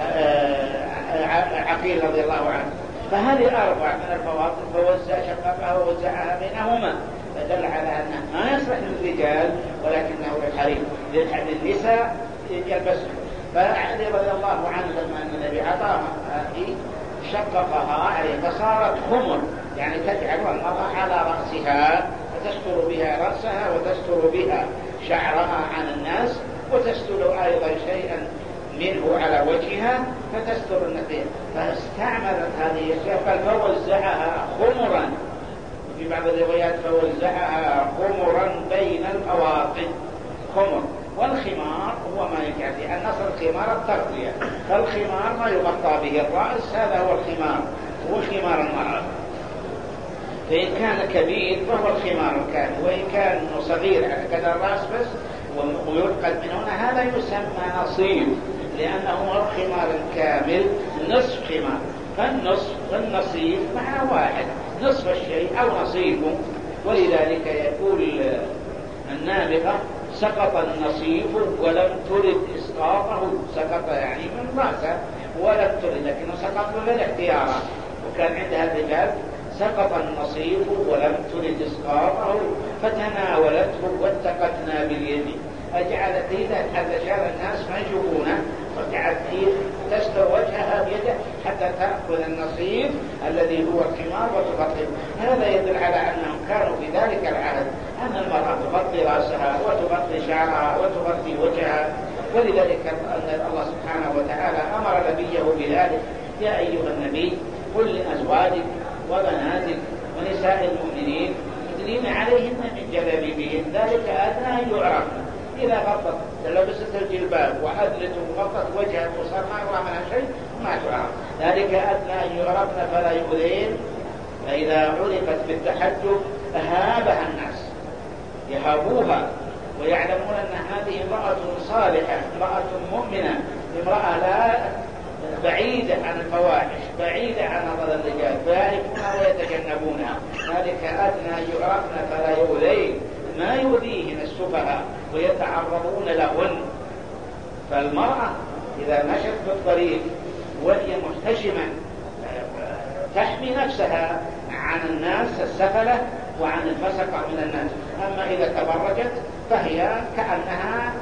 Speaker 3: عقيل رضي الله عنه. فهذه أربعة من الفواطم، فوزع شققها ووزعها بينهما، فدل على أنه ما يصلح للرجال ولكنه للحريم للنساء يلبسه. فعلي رضي الله عنه لما النبي عطاها شققها عليه فصارت خمر، يعني تجعل المرأة على رأسها فتستر بها رأسها وتستر بها شعرها عن الناس، وتستر أيضا شيئا منه على وجهها فتستر النقية. فاستعملت هذه الشيء فوزعها خمرا، في بعض الروايات فوزعها خمرا بين الفواطم. خمر والخمار هو ما يجعل في النصر الخمار التغطية، فالخمار ما يغطى به الرأس هذا هو الخمار، هو خمار المرأة. فإن كان كبير فهو الخمار الكامل، وإن كان صغير على قدر الرأس بس ويرقد من هنا هذا يسمى نصيب، لأنه هو الخمار الكامل نصف خمار. فالنصف والنصيب معنى واحد، نصف الشيء أو نصيبه. ولذلك يقول النابغة سقط النصيب ولم ترد إسقاطه، سقط يعني من رأسه ولم ترد، لكنه سقط من الاختيارات. وكان عندها الرجال سقط النصيب ولم ترد إسقاطه فتناولته واتقتنا باليد، أجعلت إذا علشان الناس ما يشوفونه وجعلت تستر وجهها بيده حتى تأخذ النصيب الذي هو الثمار وتغطي. هذا يدل على أنهم كانوا في ذلك العهد أن المرأة تغطي رأسها وتغطي شعرها وتغطي وجهها، ولذلك أن الله سبحانه وتعالى أمر نبيه بذلك: يا أيها النبي قل لأزواجك وبناتك ونساء المؤمنين يدنين عليهن من جلابيبهن ذلك أدنى أن يعرفن. إذا غطت لبست الجلباب وأدلت وغطت وجهها وصار ما يرى منها شيء ما تعرف، ذلك أدنى أن يعرفن فلا يؤذين. فإذا عرفت بالتحجب أهابها الناس، يهابوها ويعلمون أن هذه امرأة صالحة، امرأة مؤمنة، امرأة لا بعيدة عن الفواحش، بعيدة عن نظر الرجال، فيعرفونها ويتجنبونها. ذلك أدنى أن يعرفن فلا يؤذين، ما يؤذيهن السفهاء ويتعرضون لهن. فالمرأة إذا مشت في الطريق وهي محتشمة تحمي نفسها عن الناس السفلة وعن الفسقة من الناس. أما إذا تبرجت فهي كأنها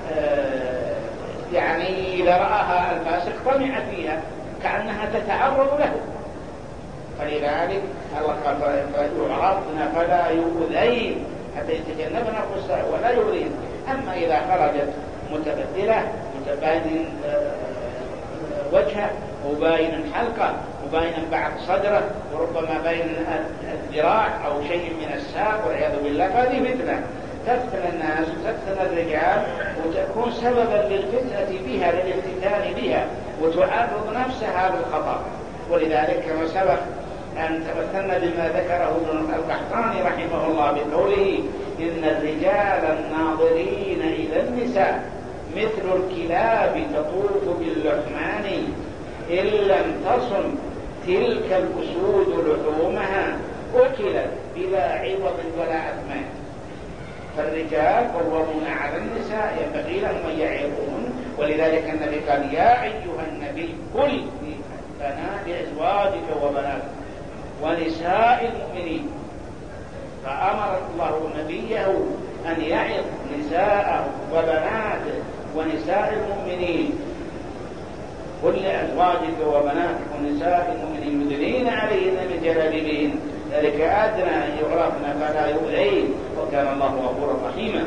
Speaker 3: يعني إذا رآها الفاسق طمع فيها كأنها تتعرض له. فلذلك الله قال: فيعرضن فلا يؤذين، حتى يتجنبن الفسق ولا يؤذين. أما إذا خرجت متبذلة متباين وجهه وباين حلقه وباين بعض صدره وربما باين الذراع أو شيء من الساق والعياذ بالله، فهذه فتنة تفتن الناس وتفتن الرجال وتكون سببا للفتنة بها، للافتتان بها، وتعرض نفسها للخطر. ولذلك كما سبق أن تمثلنا بما ذكره ابن القحطاني رحمه الله بقوله: إن الرجال الناظرين إلى النساء مثل الكلاب تطوف باللحمان إن لم تصن تلك الأسود لحومها أكلت بلا عوض ولا أثمان. فالرجال قوامون على النساء ينبغي لهم أن يعظون. ولذلك النبي قال: يا أيها النبي قل لأزواجك وبناتك ونساء المؤمنين. فأمر الله نبيه أن يعظ نساءه وبناته ونساء المؤمنين: قل لأزواجك وبناتك ونساء المؤمنين يدنين عليهن من جلابيبهن ذلك أدنى أن يعرفن فلا يؤذين وكان الله غفورا رحيما.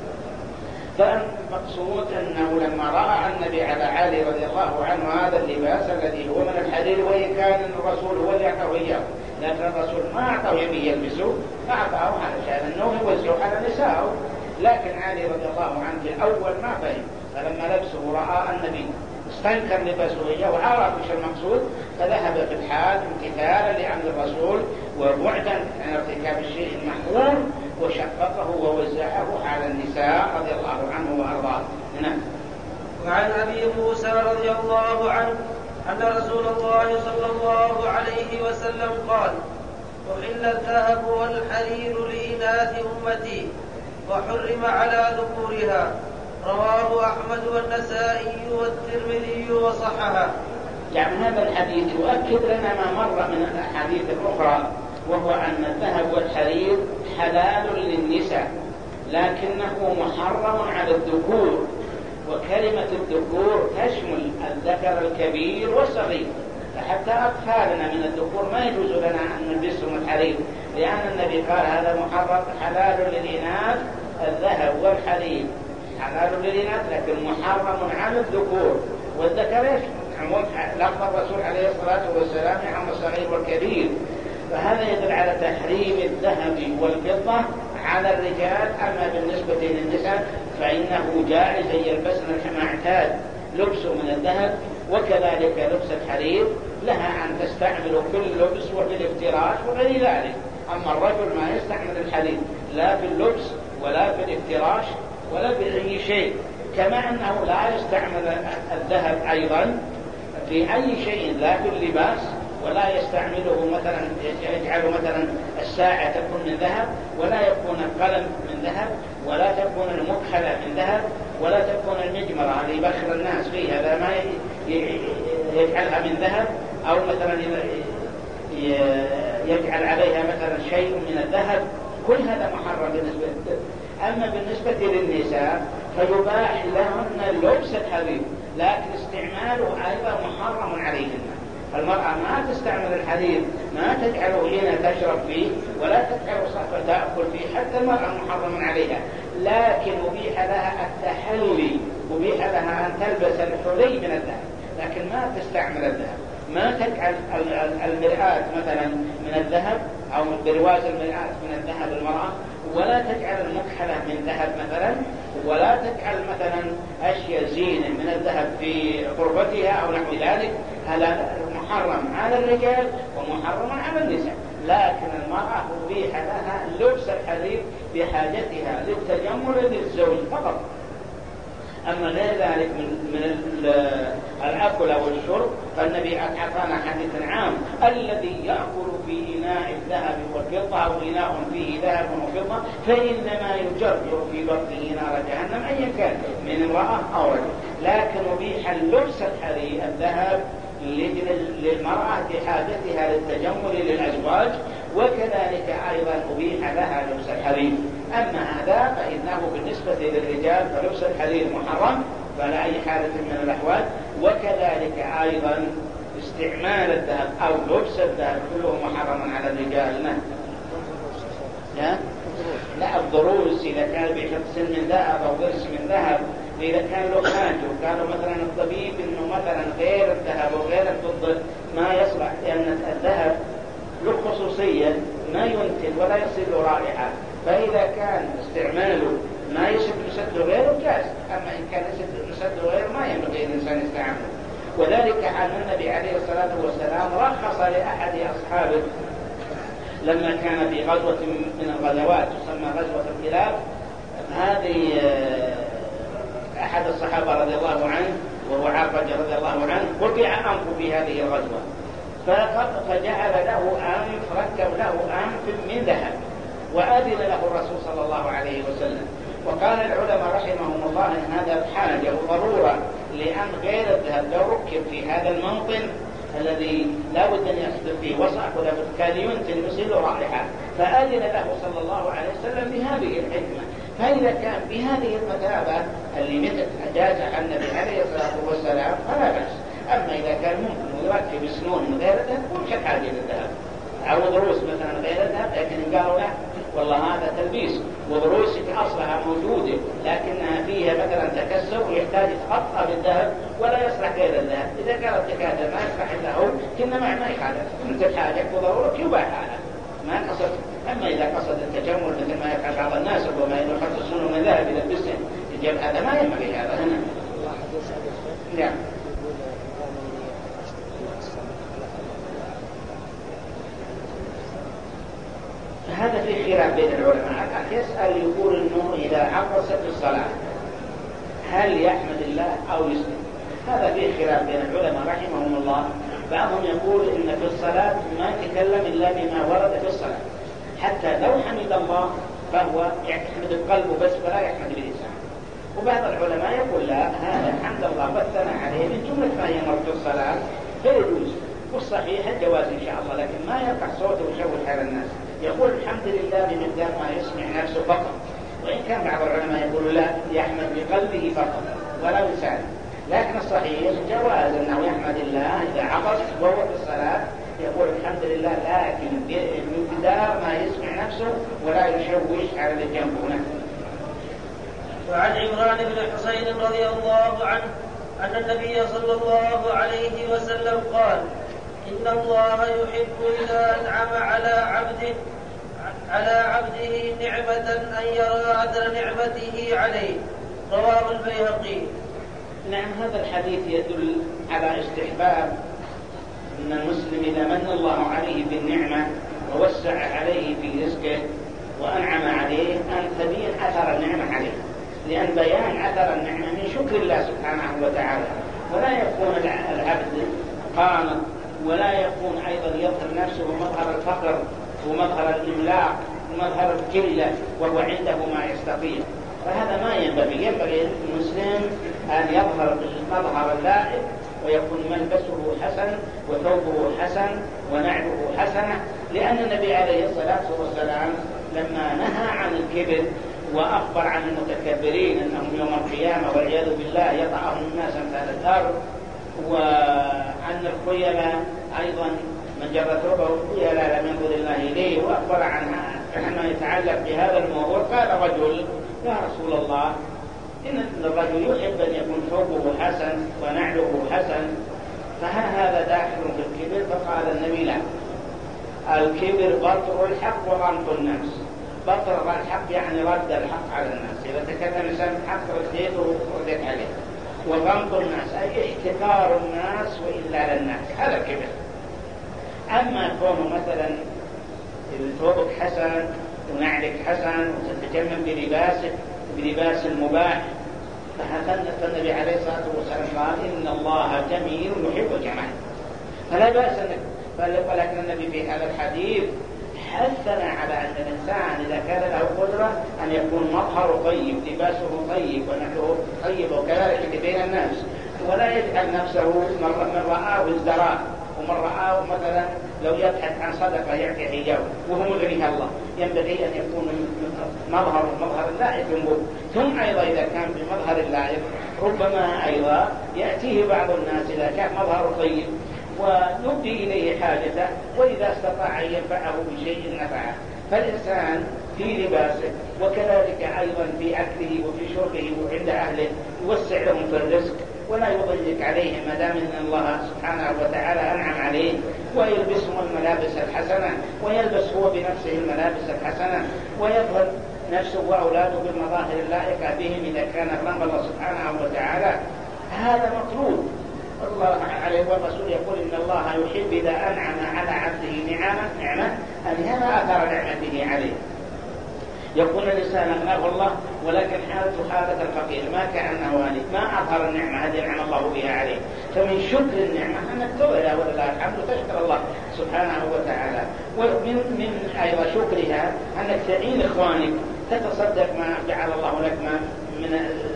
Speaker 3: فالمقصود أنه لما رأى النبي على علي رضي الله عنه هذا اللباس الذي هو من الحرير، وإن كان الرسول هو اللي أعطاه إياه، لكن الرسول ما أعطاه يبي يلبسه، أعطاه علشان أنه يوزعه على نسائه. لكن علي رضي الله عنه في الأول ما فهم، فلما لبسه رأى النبي استنكر لباسه إياه وعرف ايش المقصود، فذهب في الحال امتثالا لأمر الرسول وبعدا عن ارتكاب الشيء المحظور، وشققه ووزعه على النساء رضي الله عنه وأرضاه. نعم.
Speaker 2: وعن أبي موسى رضي الله عنه أن رسول الله صلى الله عليه وسلم قال: أحل الذهب والحرير لإناث أمتي وحرم على ذكورها. رواه أحمد والنسائي والترمذي وصححه.
Speaker 3: يعني هذا الحديث يؤكد لنا ما مر من الأحاديث الأخرى، وهو أن الذهب والحرير حلال للنساء لكنه محرم على الذكور. وكلمة الذكور تشمل الذكر الكبير والصغير، فحتى أطفالنا من الذكور ما يجوز لنا أن نلبسهم الحرير، لأن النبي قال: هذا محرم حلال للإناث الذهب والحرير حلال للإناث لكن محرم على الذكور. والذكر عموم لفظ الرسول عليه الصلاة والسلام عن الصغير والكبير. فهذا يدل على تحريم الذهب والفضة على الرجال. أما بالنسبة للنساء فإنه جائز أن يلبسن كما اعتاد لبسه من الذهب، وكذلك لبس الحرير لها أن تستعمل كل لبس وفي الافتراش وغير ذلك. أما الرجل ما يستعمل الحرير لا في اللبس ولا في الافتراش ولا في أي شيء، كما أنه لا يستعمل الذهب أيضا في أي شيء، لا في اللباس ولا يستعمله مثلا يجعل مثلا الساعة تكون من ذهب، ولا يكون القلم من ذهب، ولا تكون المكحلة من ذهب، ولا تكون المجمرة اللي يبخر الناس فيها هذا ما يجعلها من ذهب، أو مثلا يجعل عليها مثلا شيء من الذهب، كل هذا محرم بالنسبة للذهب. أما بالنسبة للنساء فيباح لهن لبس الحرير، لكن استعماله أيضا محرم عليهن. المرأة ما تستعمل الحرير، ما تجعله هنا تشرب فيه ولا تجعله صحفة تأكل فيه، حتى المرأة محرم عليها، لكن أبيح لها التحلي، أبيح لها أن تلبس الحلي من الذهب، لكن ما تستعمل الذهب. ما تجعل المرآة مثلا من الذهب أو برواز المرآة من الذهب المرأة، ولا تجعل المكحلة من ذهب مثلا، ولا تجعل مثلا أشياء زينة من الذهب في قربتها أو نحو ذلك. هذا محرم على الرجال ومحرم على النساء، لكن المرأة أبيح لها لبس الحرير بحاجتها للتجمل للزوج فقط. أما غير ذلك من, من الأكل أو الشرب فالنبي أعطانا حديث عام: الذي يأكل في إناء الذهب والفضة أو إناء فيه ذهب وفضة فإنما يجرجر في بطنه نار جهنم، أيا كان من امرأة أو رجل. لكن أبيح لبس الحرير الذهب للمرأة بحاجتها للتجمل للأزواج، وكذلك أيضا أبيح لها لبس الحرير. أما هذا فإنه بالنسبة للرجال فلبس الحرير محرم فلا أي حالة من الأحوال، وكذلك أيضا استعمال الذهب أو لبس الذهب كله محرم على الرجال. ما لا لا الضروس إذا كان بحفظ من ذهب أو ضرس من ذهب، إذا كان له حاجة وكانوا مثلا الطبيب إنه مثلا غير الذهب وغير الفضة ما يصلح، لأن الذهب له خصوصية ما ينتن ولا يصل له رائحة، فإذا كان استعماله ما يسد مسد غيره جاز، أما إن كان يسد مسد غيره ما ينبغي الإنسان يستعمله. وذلك أن النبي عليه الصلاة والسلام رخص لأحد أصحابه لما كان في غزوة من الغزوات تسمى غزوة الخلاف. هذه أحد الصحابة رضي الله عنه وهو عرج رضي الله عنه قطع أنفه في هذه الغزوة، فجعل له أنف، ركب له أنف من ذهب، وأذن له الرسول صلى الله عليه وسلم. وقال العلماء رحمهم الله إن هذا حاجة وضرورة، لأن غير الذهب لو ركب في هذا الموطن الذي لا بد أن يحدث فيه وصعق ولا بد كان ينتن يصل رائحة، فأذن له صلى الله عليه وسلم بهذه الحكمة. فإذا كان بهذه المثابة اللي مثل أجازها النبي عليه الصلاة والسلام فلا بأس. أما إذا كان ممكن يركب سنون من غير الذهب مش الحاجة للذهب، أو ضروس مثلا غير الذهب، لكن قالوا لا والله هذا تلبيس وضروسك أصلها موجودة لكنها فيها مثلا تكسر ويحتاج يتغطى بالذهب ولا يصلح غير الذهب، إذا قالت لك هذا ما يصلح له كنا ما ما يخالف، أنت حاجك وضرورك يباح هذا ما قصد. أما إذا قصد التجمل مثل ما يفعل بعض الناس وما يخصصون من ذهب إلى البسن يجب هذا ما ينبغي هذا هنا. نعم. هذا في خلاف بين العلماء. الأخ يسأل يقول إنه إذا عطس في الصلاة هل يحمد الله أو يسلم؟ هذا في خلاف بين العلماء رحمهم الله. بعضهم يقول إن في الصلاة ما يتكلم إلا بما ورد في الصلاة، حتى لو حمد الله فهو يحمد بقلبه بس ولا يحمد بلسانه. وبعض العلماء يقول لا، هذا حمد الله والثناء عليه من جملة ما يمر في الصلاة فيجوز، والصحيح الجواز إن شاء الله، لكن ما يرفع صوته ويشوش على الناس. يقول الحمد لله بمقدار ما يسمع نفسه فقط، وإن كان بعض العلماء يقول لا، يحمد بقلبه فقط ولا لسانه. لكن الصحيح جواز أنه يحمد الله إذا عطس وهو في الصلاة يقول الحمد لله، لكن بمقدار ما يسمع نفسه ولا يشوش على اللي جنبه.
Speaker 2: وعن عمران بن حسين رضي الله عنه أن النبي صلى الله عليه وسلم قال: إن الله يحب إذا أنعم على عبده على عبده نعمة أن يرى أثر نعمته عليه. رواه البيهقي.
Speaker 3: نعم، هذا الحديث يدل على استحباب أن المسلم إذا من الله عليه بالنعمة ووسع عليه في رزقه وأنعم عليه أن تبين أثر النعمة عليه، لأن بيان أثر النعمة من شكر الله سبحانه وتعالى. ولا يكون العبد قانط، ولا يكون أيضا يظهر نفسه مظهر الفقر ومظهر الإملاق ومظهر الكلة وهو عنده ما يستطيع، فهذا ما ينبغي. ينبغي المسلم أن يظهر بالمظهر اللائق ويكون ملبسه حسن وثوبه حسن ونعله حسنة، لأن النبي عليه الصلاة والسلام لما نهى عن الكبر وأخبر عن المتكبرين أنهم يوم القيامة والعياذ بالله يطعهم الناس أمثال الأرض، وعن الخيلاء أيضا من جر ثوبه الخيلاء لم ينظر الله إليه، وأخبر عنها ما يتعلق بهذا الموضوع. قال رجل: يا رسول الله، إن الرجل يحب أن يكون ثوبه حسن ونعله حسن، فهل هذا داخل في الكبر؟ فقال النبي: لا، الكبر بطر الحق وغمط الناس. بطر الحق يعني رد الحق على الناس، إذا تكلم الإنسان بالحق رديته ورديت عليه. وغمط الناس أي احتقار الناس وإلا للناس، هذا الكبر. أما كونه مثلا ثوبك حسن ونعلك حسن وتتجمل بلباسك بلباس المباح، فالنبي عليه الصلاة والسلام قال: إن الله جميل يحب الجمال، فلا بأس. ولكن النبي في هذا الحديث حثنا على أن الإنسان إذا كان له قدرة أن يكون مظهره طيب، لباسه طيب، ونحله طيب، وكذلك بين الناس، ولا يجعل نفسه من رآه ازدراء، ومن رآه مثلا لو يبحث عن صدقة يعطي حجاب وهو مغنيها الله. ينبغي أن يكون مظهر مظهر اللائق به. ثم أيضا إذا كان بمظهر اللائق ربما أيضا يأتيه بعض الناس إذا كان مظهره طيب ونبدي إليه حاجته، وإذا استطاع أن ينفعه بشيء نفعه. فالإنسان في لباسه وكذلك أيضا في أكله وفي شربه وعند أهله يوسع لهم في الرزق ولا يضيق عليهم، ما دام ان الله سبحانه وتعالى انعم عليه، ويلبسهم الملابس الحسنه، ويلبس هو بنفسه الملابس الحسنه، ويظهر نفسه واولاده بالمظاهر اللائقه بهم اذا كان رب الله سبحانه وتعالى. هذا مطلوب. الله عليه والرسول يقول: ان الله يحب اذا انعم على عبده نعمه نعمه ان يرى اثر نعمته عليه. يكون الإنسان أغناه الله ولكن حالته حالة الفقير، ما كأنه والد، ما أظهر النعمة هذه نعم الله بها عليه. فمن شكر النعمة أنك تقول: يا ولله الحمد، تشكر الله سبحانه وتعالى. ومن من أيضا شكرها أنك تعين إخوانك، تتصدق ما جعل الله لك ما من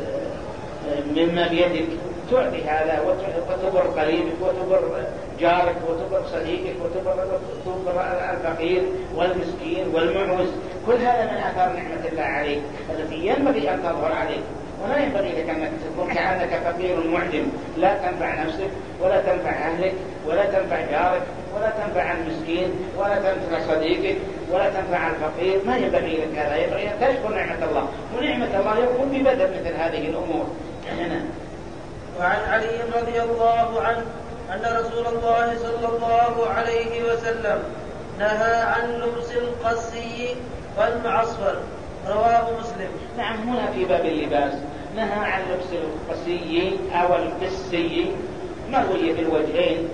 Speaker 3: مما بيدك، تعطي هذا وتبر قريبك وتبر جارك وتبر صديقك وتبر الفقير والمسكين والمعوز. كل هذا من آثار نعمة الله عليك التي ينبغي أن تظهر عليك، ولا ينبغي لك أنك تكون كأنك فقير معدم، لا تنفع نفسك ولا تنفع أهلك ولا تنفع جارك ولا تنفع المسكين ولا تنفع صديقك ولا تنفع الفقير. ما ينبغي لك هذا، ينبغي أن تشكر نعمة الله، ونعمة الله يكون ببدل مثل هذه الأمور.
Speaker 2: وعن علي رضي الله عنه أن رسول الله صلى الله عليه وسلم نهى عن لبس القسي والمعصفر، رواه مسلم.
Speaker 3: نعم، هنا في باب اللباس نهى عن لبس القسي أو القسي، مروي بالوجهين،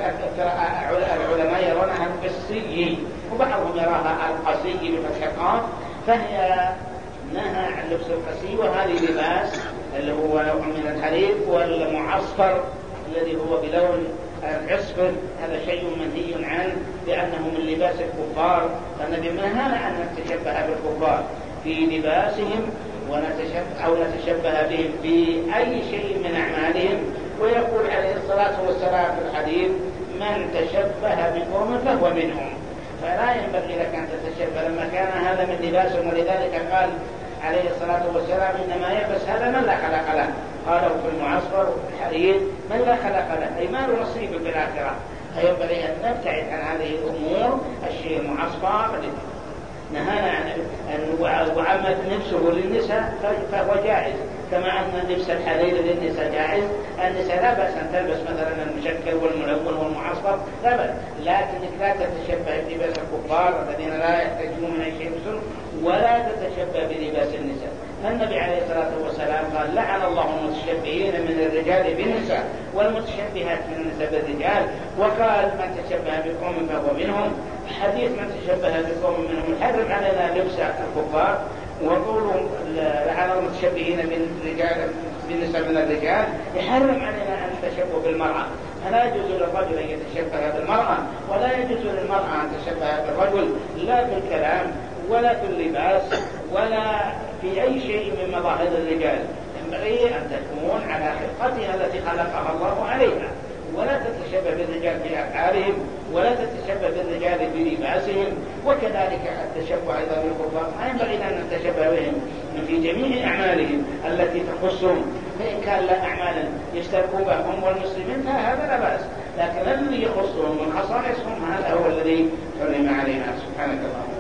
Speaker 3: العلماء يرونها القسي وبعضهم يراها القسي بفتح القاف، فهي نهى عن لبس القسي. وهذه لباس اللي هو نوع من الحرير، والمعصفر الذي هو بلون العصفر هذا شيء منهي عنه لأنه من لباس الكفار، فالنبي نهانا أن نتشبه بالكفار في لباسهم ونتشبه أو نتشبه بهم في أي شيء من أعمالهم. ويقول عليه الصلاة والسلام في الحديث: من تشبه بقوم فهو منهم. فلا ينبغي لك أن تتشبه لما كان هذا من لباسهم. ولذلك قال عليه الصلاة والسلام: إنما يلبس هذا من لا خلق له. قالوا في المعصفر وفي الحرير من لا خلق له، أي ما له نصيب في الآخرة. فينبغي أن نبتعد عن هذه الأمور. الشيء المعصفر نهانا عن وعمد نفسه للنساء فهو جائز، كما أن لبس الحرير للنساء جائز. النساء لا بأس أن تلبس مثلا المشكل والملون والمعصفر، لا بأس، لكنك لا تتشبه بلباس الكفار الذين لا يحتاجون من أي شيء يلبسون، ولا تتشبه بلباس النساء. فالنبي عليه الصلاة والسلام قال: لعن الله المتشبهين من الرجال بالنساء والمتشبهات من النساء بالرجال. وقال: من تشبه بقوم فهو منهم. حديث من تشبه بقوم منهم يحرم علينا لبس الكفار، وقولوا لعن المتشبهين من الرجال بالنساء من الرجال يحرم علينا أن نتشبه بالمرأة. فلا يجوز للرجل أن يتشبه بالمرأة، ولا يجوز للمرأة أن تتشبه بالرجل، لا في الكلام ولا في اللباس ولا في أي شيء من مظاهر الرجال. ينبغي أن تكون على خلقتها التي خلقها الله عليها. تتشبه بالرجال في أفعالهم ولا تتشبه بالرجال في لباسهم، وكذلك التشبه أيضا بالكفار ما ينبغي أن نتشبه بهم في جميع أعمالهم التي تخصهم، فإن كان لا أعمالا يشتركوا بها هم والمسلمين فهذا لا بأس، لكن الذي يخصهم من خصائصهم هذا هو الذي حرم علينا. سبحانك اللهم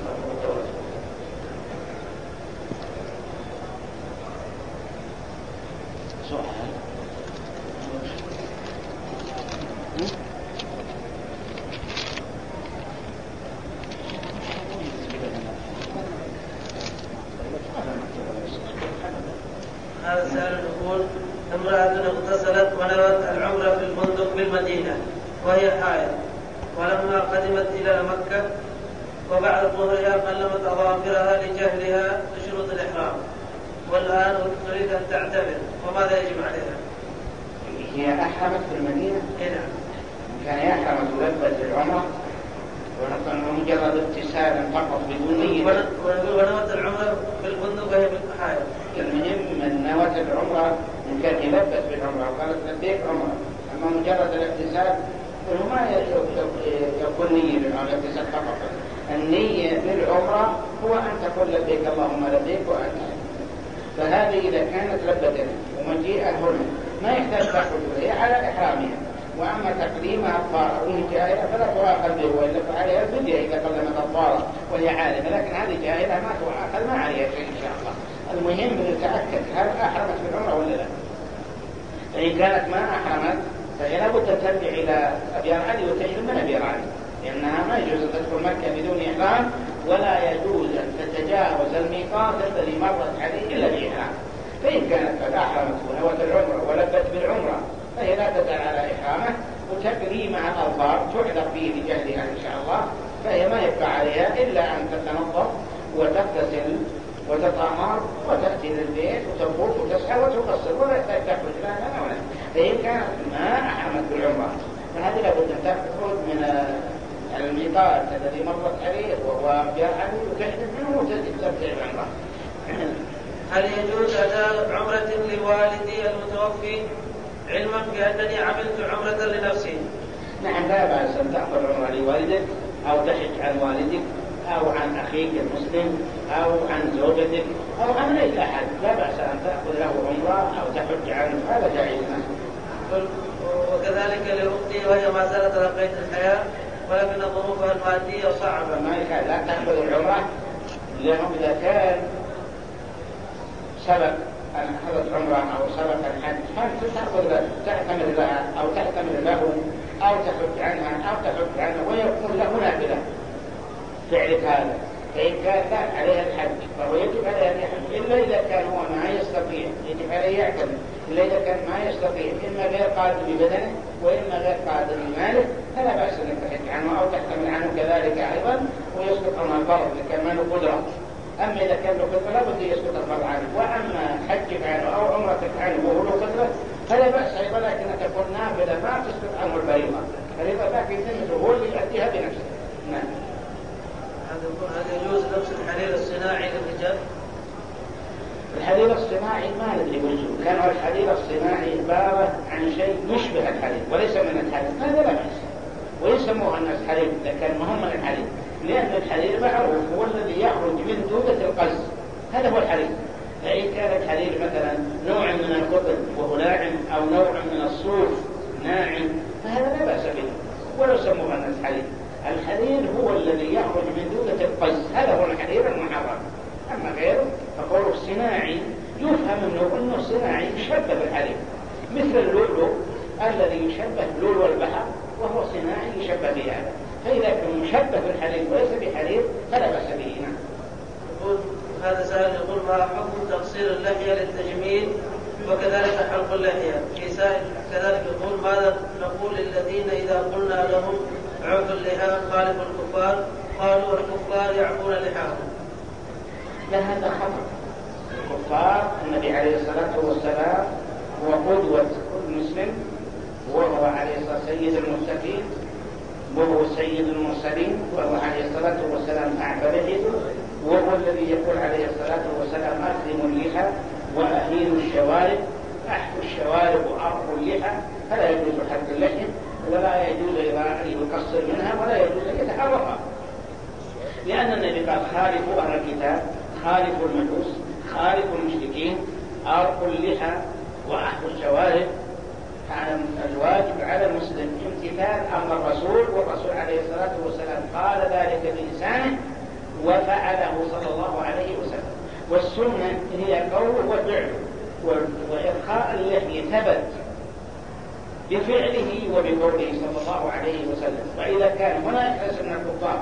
Speaker 2: هذا السائل يقول: امرأة اغتسلت ونوت العمرة في الفندق بالمدينة وهي حائض، ولما قدمت إلى مكة وبعد ظهرها قلمت أظافرها لجهلها بشروط الإحرام، والآن تريد أن تعتمر، وماذا يجب عليها؟
Speaker 3: هي أحرمت في المدينة؟
Speaker 2: نعم.
Speaker 3: كان يحرم تلبس العمرة ومجرد اغتسال فقط بدون نية،
Speaker 2: ونوت العمرة في الفندق وهي حائض.
Speaker 3: المهم من نوت العمرة إن كان يلبس بالعمرة وقالت لبيك عمرة، أما مجرد الاغتسال فهو ما يكون نية بالاغتسال فقط. النية بالعمرة هو أن تقول لبيك اللهم لبيك وأنت، فهذه إذا كانت لبت ومجيئة هنا ما يحتاج تأخذ هي على إحرامها، وأما تقديمها الطارة وهي جاهلة فلا تؤاخذ به، وإلا فعليها الفدية إذا قدمت الطارة وهي عالمة، لكن هذه جاهلة ما تؤاخذ ما عليها شيء إن شاء الله. المهم نتأكد هل أحرمت بالعمرة ولا لا. فإن كانت ما أحرمت فهي لابد أن ترجع إلى أبيار علي وتحرم من أبيار علي، لأنها ما يجوز أن تدخل مكة بدون إحرام، ولا يجوز أن تتجاوز الميقات الذي مرت عليه إلا بإحرام. فإن كانت قد أحرمت ونوت العمرة ولبت بالعمرة فهي لا تزال على إحرامه، وتجري مع الأظفار تعذر فيه لجهلها إن شاء الله، فهي ما يبقى عليها إلا أن تتنظف وتغتسل وتطهر وتأتي للبيت وتطوف وتسعى وتقصر ولا يحتاج تخرج لا لا ولا. فإن كانت ما أحرمت بالعمرة فهذه لابد أن تخرج من الميقات الذي مرت عليه وهو أبيار علي وتحدث منه وتستمتع بعمرة.
Speaker 2: هل يجوز أداء عمرة لوالدي المتوفي علما بأنني عملت عمرة لنفسي؟
Speaker 3: نعم لا بأس أن تأخذ عمرة لوالدك أو تحج عن والدك أو عن أخيك المسلم أو عن زوجتك أو عن أي أحد، لا بأس أن تأخذ له عمرة أو تحج عنه، هذا جائز.
Speaker 2: وكذلك لأختي وهي ما زالت على قيد الحياة ولكن ظروفها المادية صعبة.
Speaker 3: ما يكاد لا تأخذ العمرة لأنه إذا كان سبق أن أخذت عمرة أو سبق الحج فتأخذ تعتمد لها أو تعتمد له أو تحج عنها أو تحج عنه ويكون له نافلة فعلك هذا. فإن كان لا عليها الحج فهو يجب عليه أن يحج، إلا إذا كان هو ما يستطيع يجب عليه يعتمد، إلا إذا كان ما يستطيع إما غير قادر ببدنه وإما غير قادر بماله فلا بأس أن تحج عنه أو تحتمل عنه كذلك أيضا ويسقط عنه الفرض إذا كان له قدرة. أما إذا كان له قدرة لابد يسقط الفرض عنه، وأما حجك عنه أو عمرتك عنه وهو له قدرة فلا بأس أيضا، لكن تكون نافلة ما تسقط عنه الفريضة، الفريضة لكن ذمته هو اللي يؤديها بنفسه. نعم.
Speaker 2: هل يجوز لبس الحرير الصناعي للرجال؟
Speaker 3: الحرير الصناعي ما ندري وجهه، كان الحرير الصناعي عبارة عن شيء يشبه الحرير وليس من الحرير، هذا لا بأس، ويسموه الناس حرير لكن ما هو من الحرير، لأن الحرير معروف هو الذي يخرج من دودة القز، هذا هو الحرير. فإن كان الحرير مثلا نوع من القطن وهو ناعم أو نوع من الصوف ناعم فهذا لا بأس به، ولو سموه الناس حرير. الحرير هو الذي يخرج من دودة القز، هذا هو الحرير المحرم. أما غيره فقوله الصناعي يفهم منه أنه الصناعي يشبه بالحرير، مثل اللؤلؤ الذي يشبه بلؤلؤ البحر وهو صناعي يشبه بهذا، فإذا كان مشبه بالحرير وليس بحرير فلا بأس به.
Speaker 2: يقول هذا سائل يقول: ما حكم تقصير اللحية للتجميل وكذلك حلق اللحية؟ في سائل كذلك يقول: ماذا نقول للذين إذا قلنا لهم عفوا اللحى خالف الكفار قالوا الكفار يعفون لحاهم؟
Speaker 3: لا، هذا خطأ. الكفار النبي عليه الصلاة والسلام هو قدوة كل مسلم، وهو عليه الصلاة والسلام سيد المتقين وهو سيد المرسلين، وهو عليه الصلاة والسلام أعفى لحيته، وهو الذي يقول عليه الصلاة والسلام: أكرموا اللحى وأهينوا الشوارب، أحفوا الشوارب وأرقوا اللحى، فلا يجوز حلق اللحية. لو يقصر منها ولا يجوز أن يتحرفها، لأن النبي قال خالفوا أهل الكتاب، خالفوا المجوس، خالفوا المشركين، أرقوا اللحى وأحفوا الشوارب. كان الواجب على المسلم امتثال أمر الرسول، والرسول عليه الصلاة والسلام قال ذلك بلسانه وفعله صلى الله عليه وسلم. والسنة هي قوله وفعله، وإرخاء اللحية ثبت بفعله وبقوله صلى الله عليه وسلم. وإذا كان هناك ناس من الكفار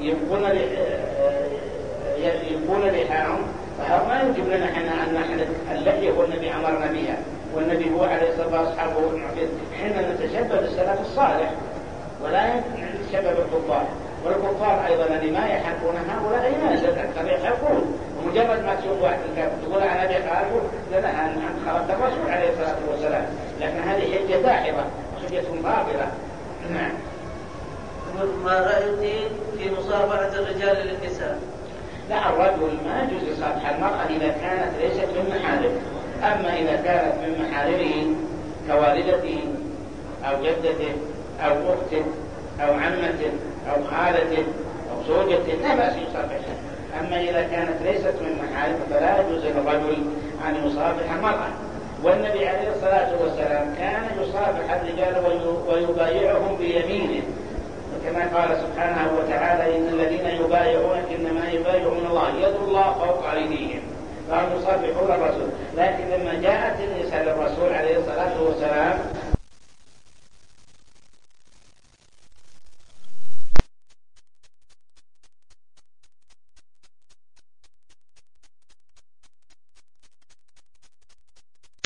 Speaker 3: يبقون لحاهم، فهذا ما يجب لنا أن نحن اللحية والنبي أمرنا بها، والنبي هو عليه الصلاة والسلام أصحابه حين نتشبه بالسلف الصالح ولا نتشبه بالكفار. والكفار أيضا لما يحبون هؤلاء الناس أكثر يحبون، ومجرد ما تشوف واحد الكافر تقول أنا أبي قالوا لنا أن خلق الرسول عليه الصلاة والسلام، لكن هذه حجة داحضة، حجة باطلة. نعم.
Speaker 2: ما رأيك في مصافحة الرجال للنساء؟
Speaker 3: لا، الرجل ما يجوز يصافح المرأة إذا كانت ليست من محارمه، أما إذا كانت من محارمه كوالدته أو جدته أو أخته أو عمته أو خالته أو زوجته لا بأس يصافحها. أما إذا كانت ليست من محارمه فلا يجوز للرجل أن يصافح المرأة. والنبي عليه الصلاة والسلام كان يصافح الرجال ويبايعهم بيمينه، كما قال سبحانه وتعالى إن الذين يبايعونك إنما يبايعون الله يد الله فوق أيديهم، فهم يصافحون الرسول. لكن لما جاءت النساء للرسول عليه الصلاة والسلام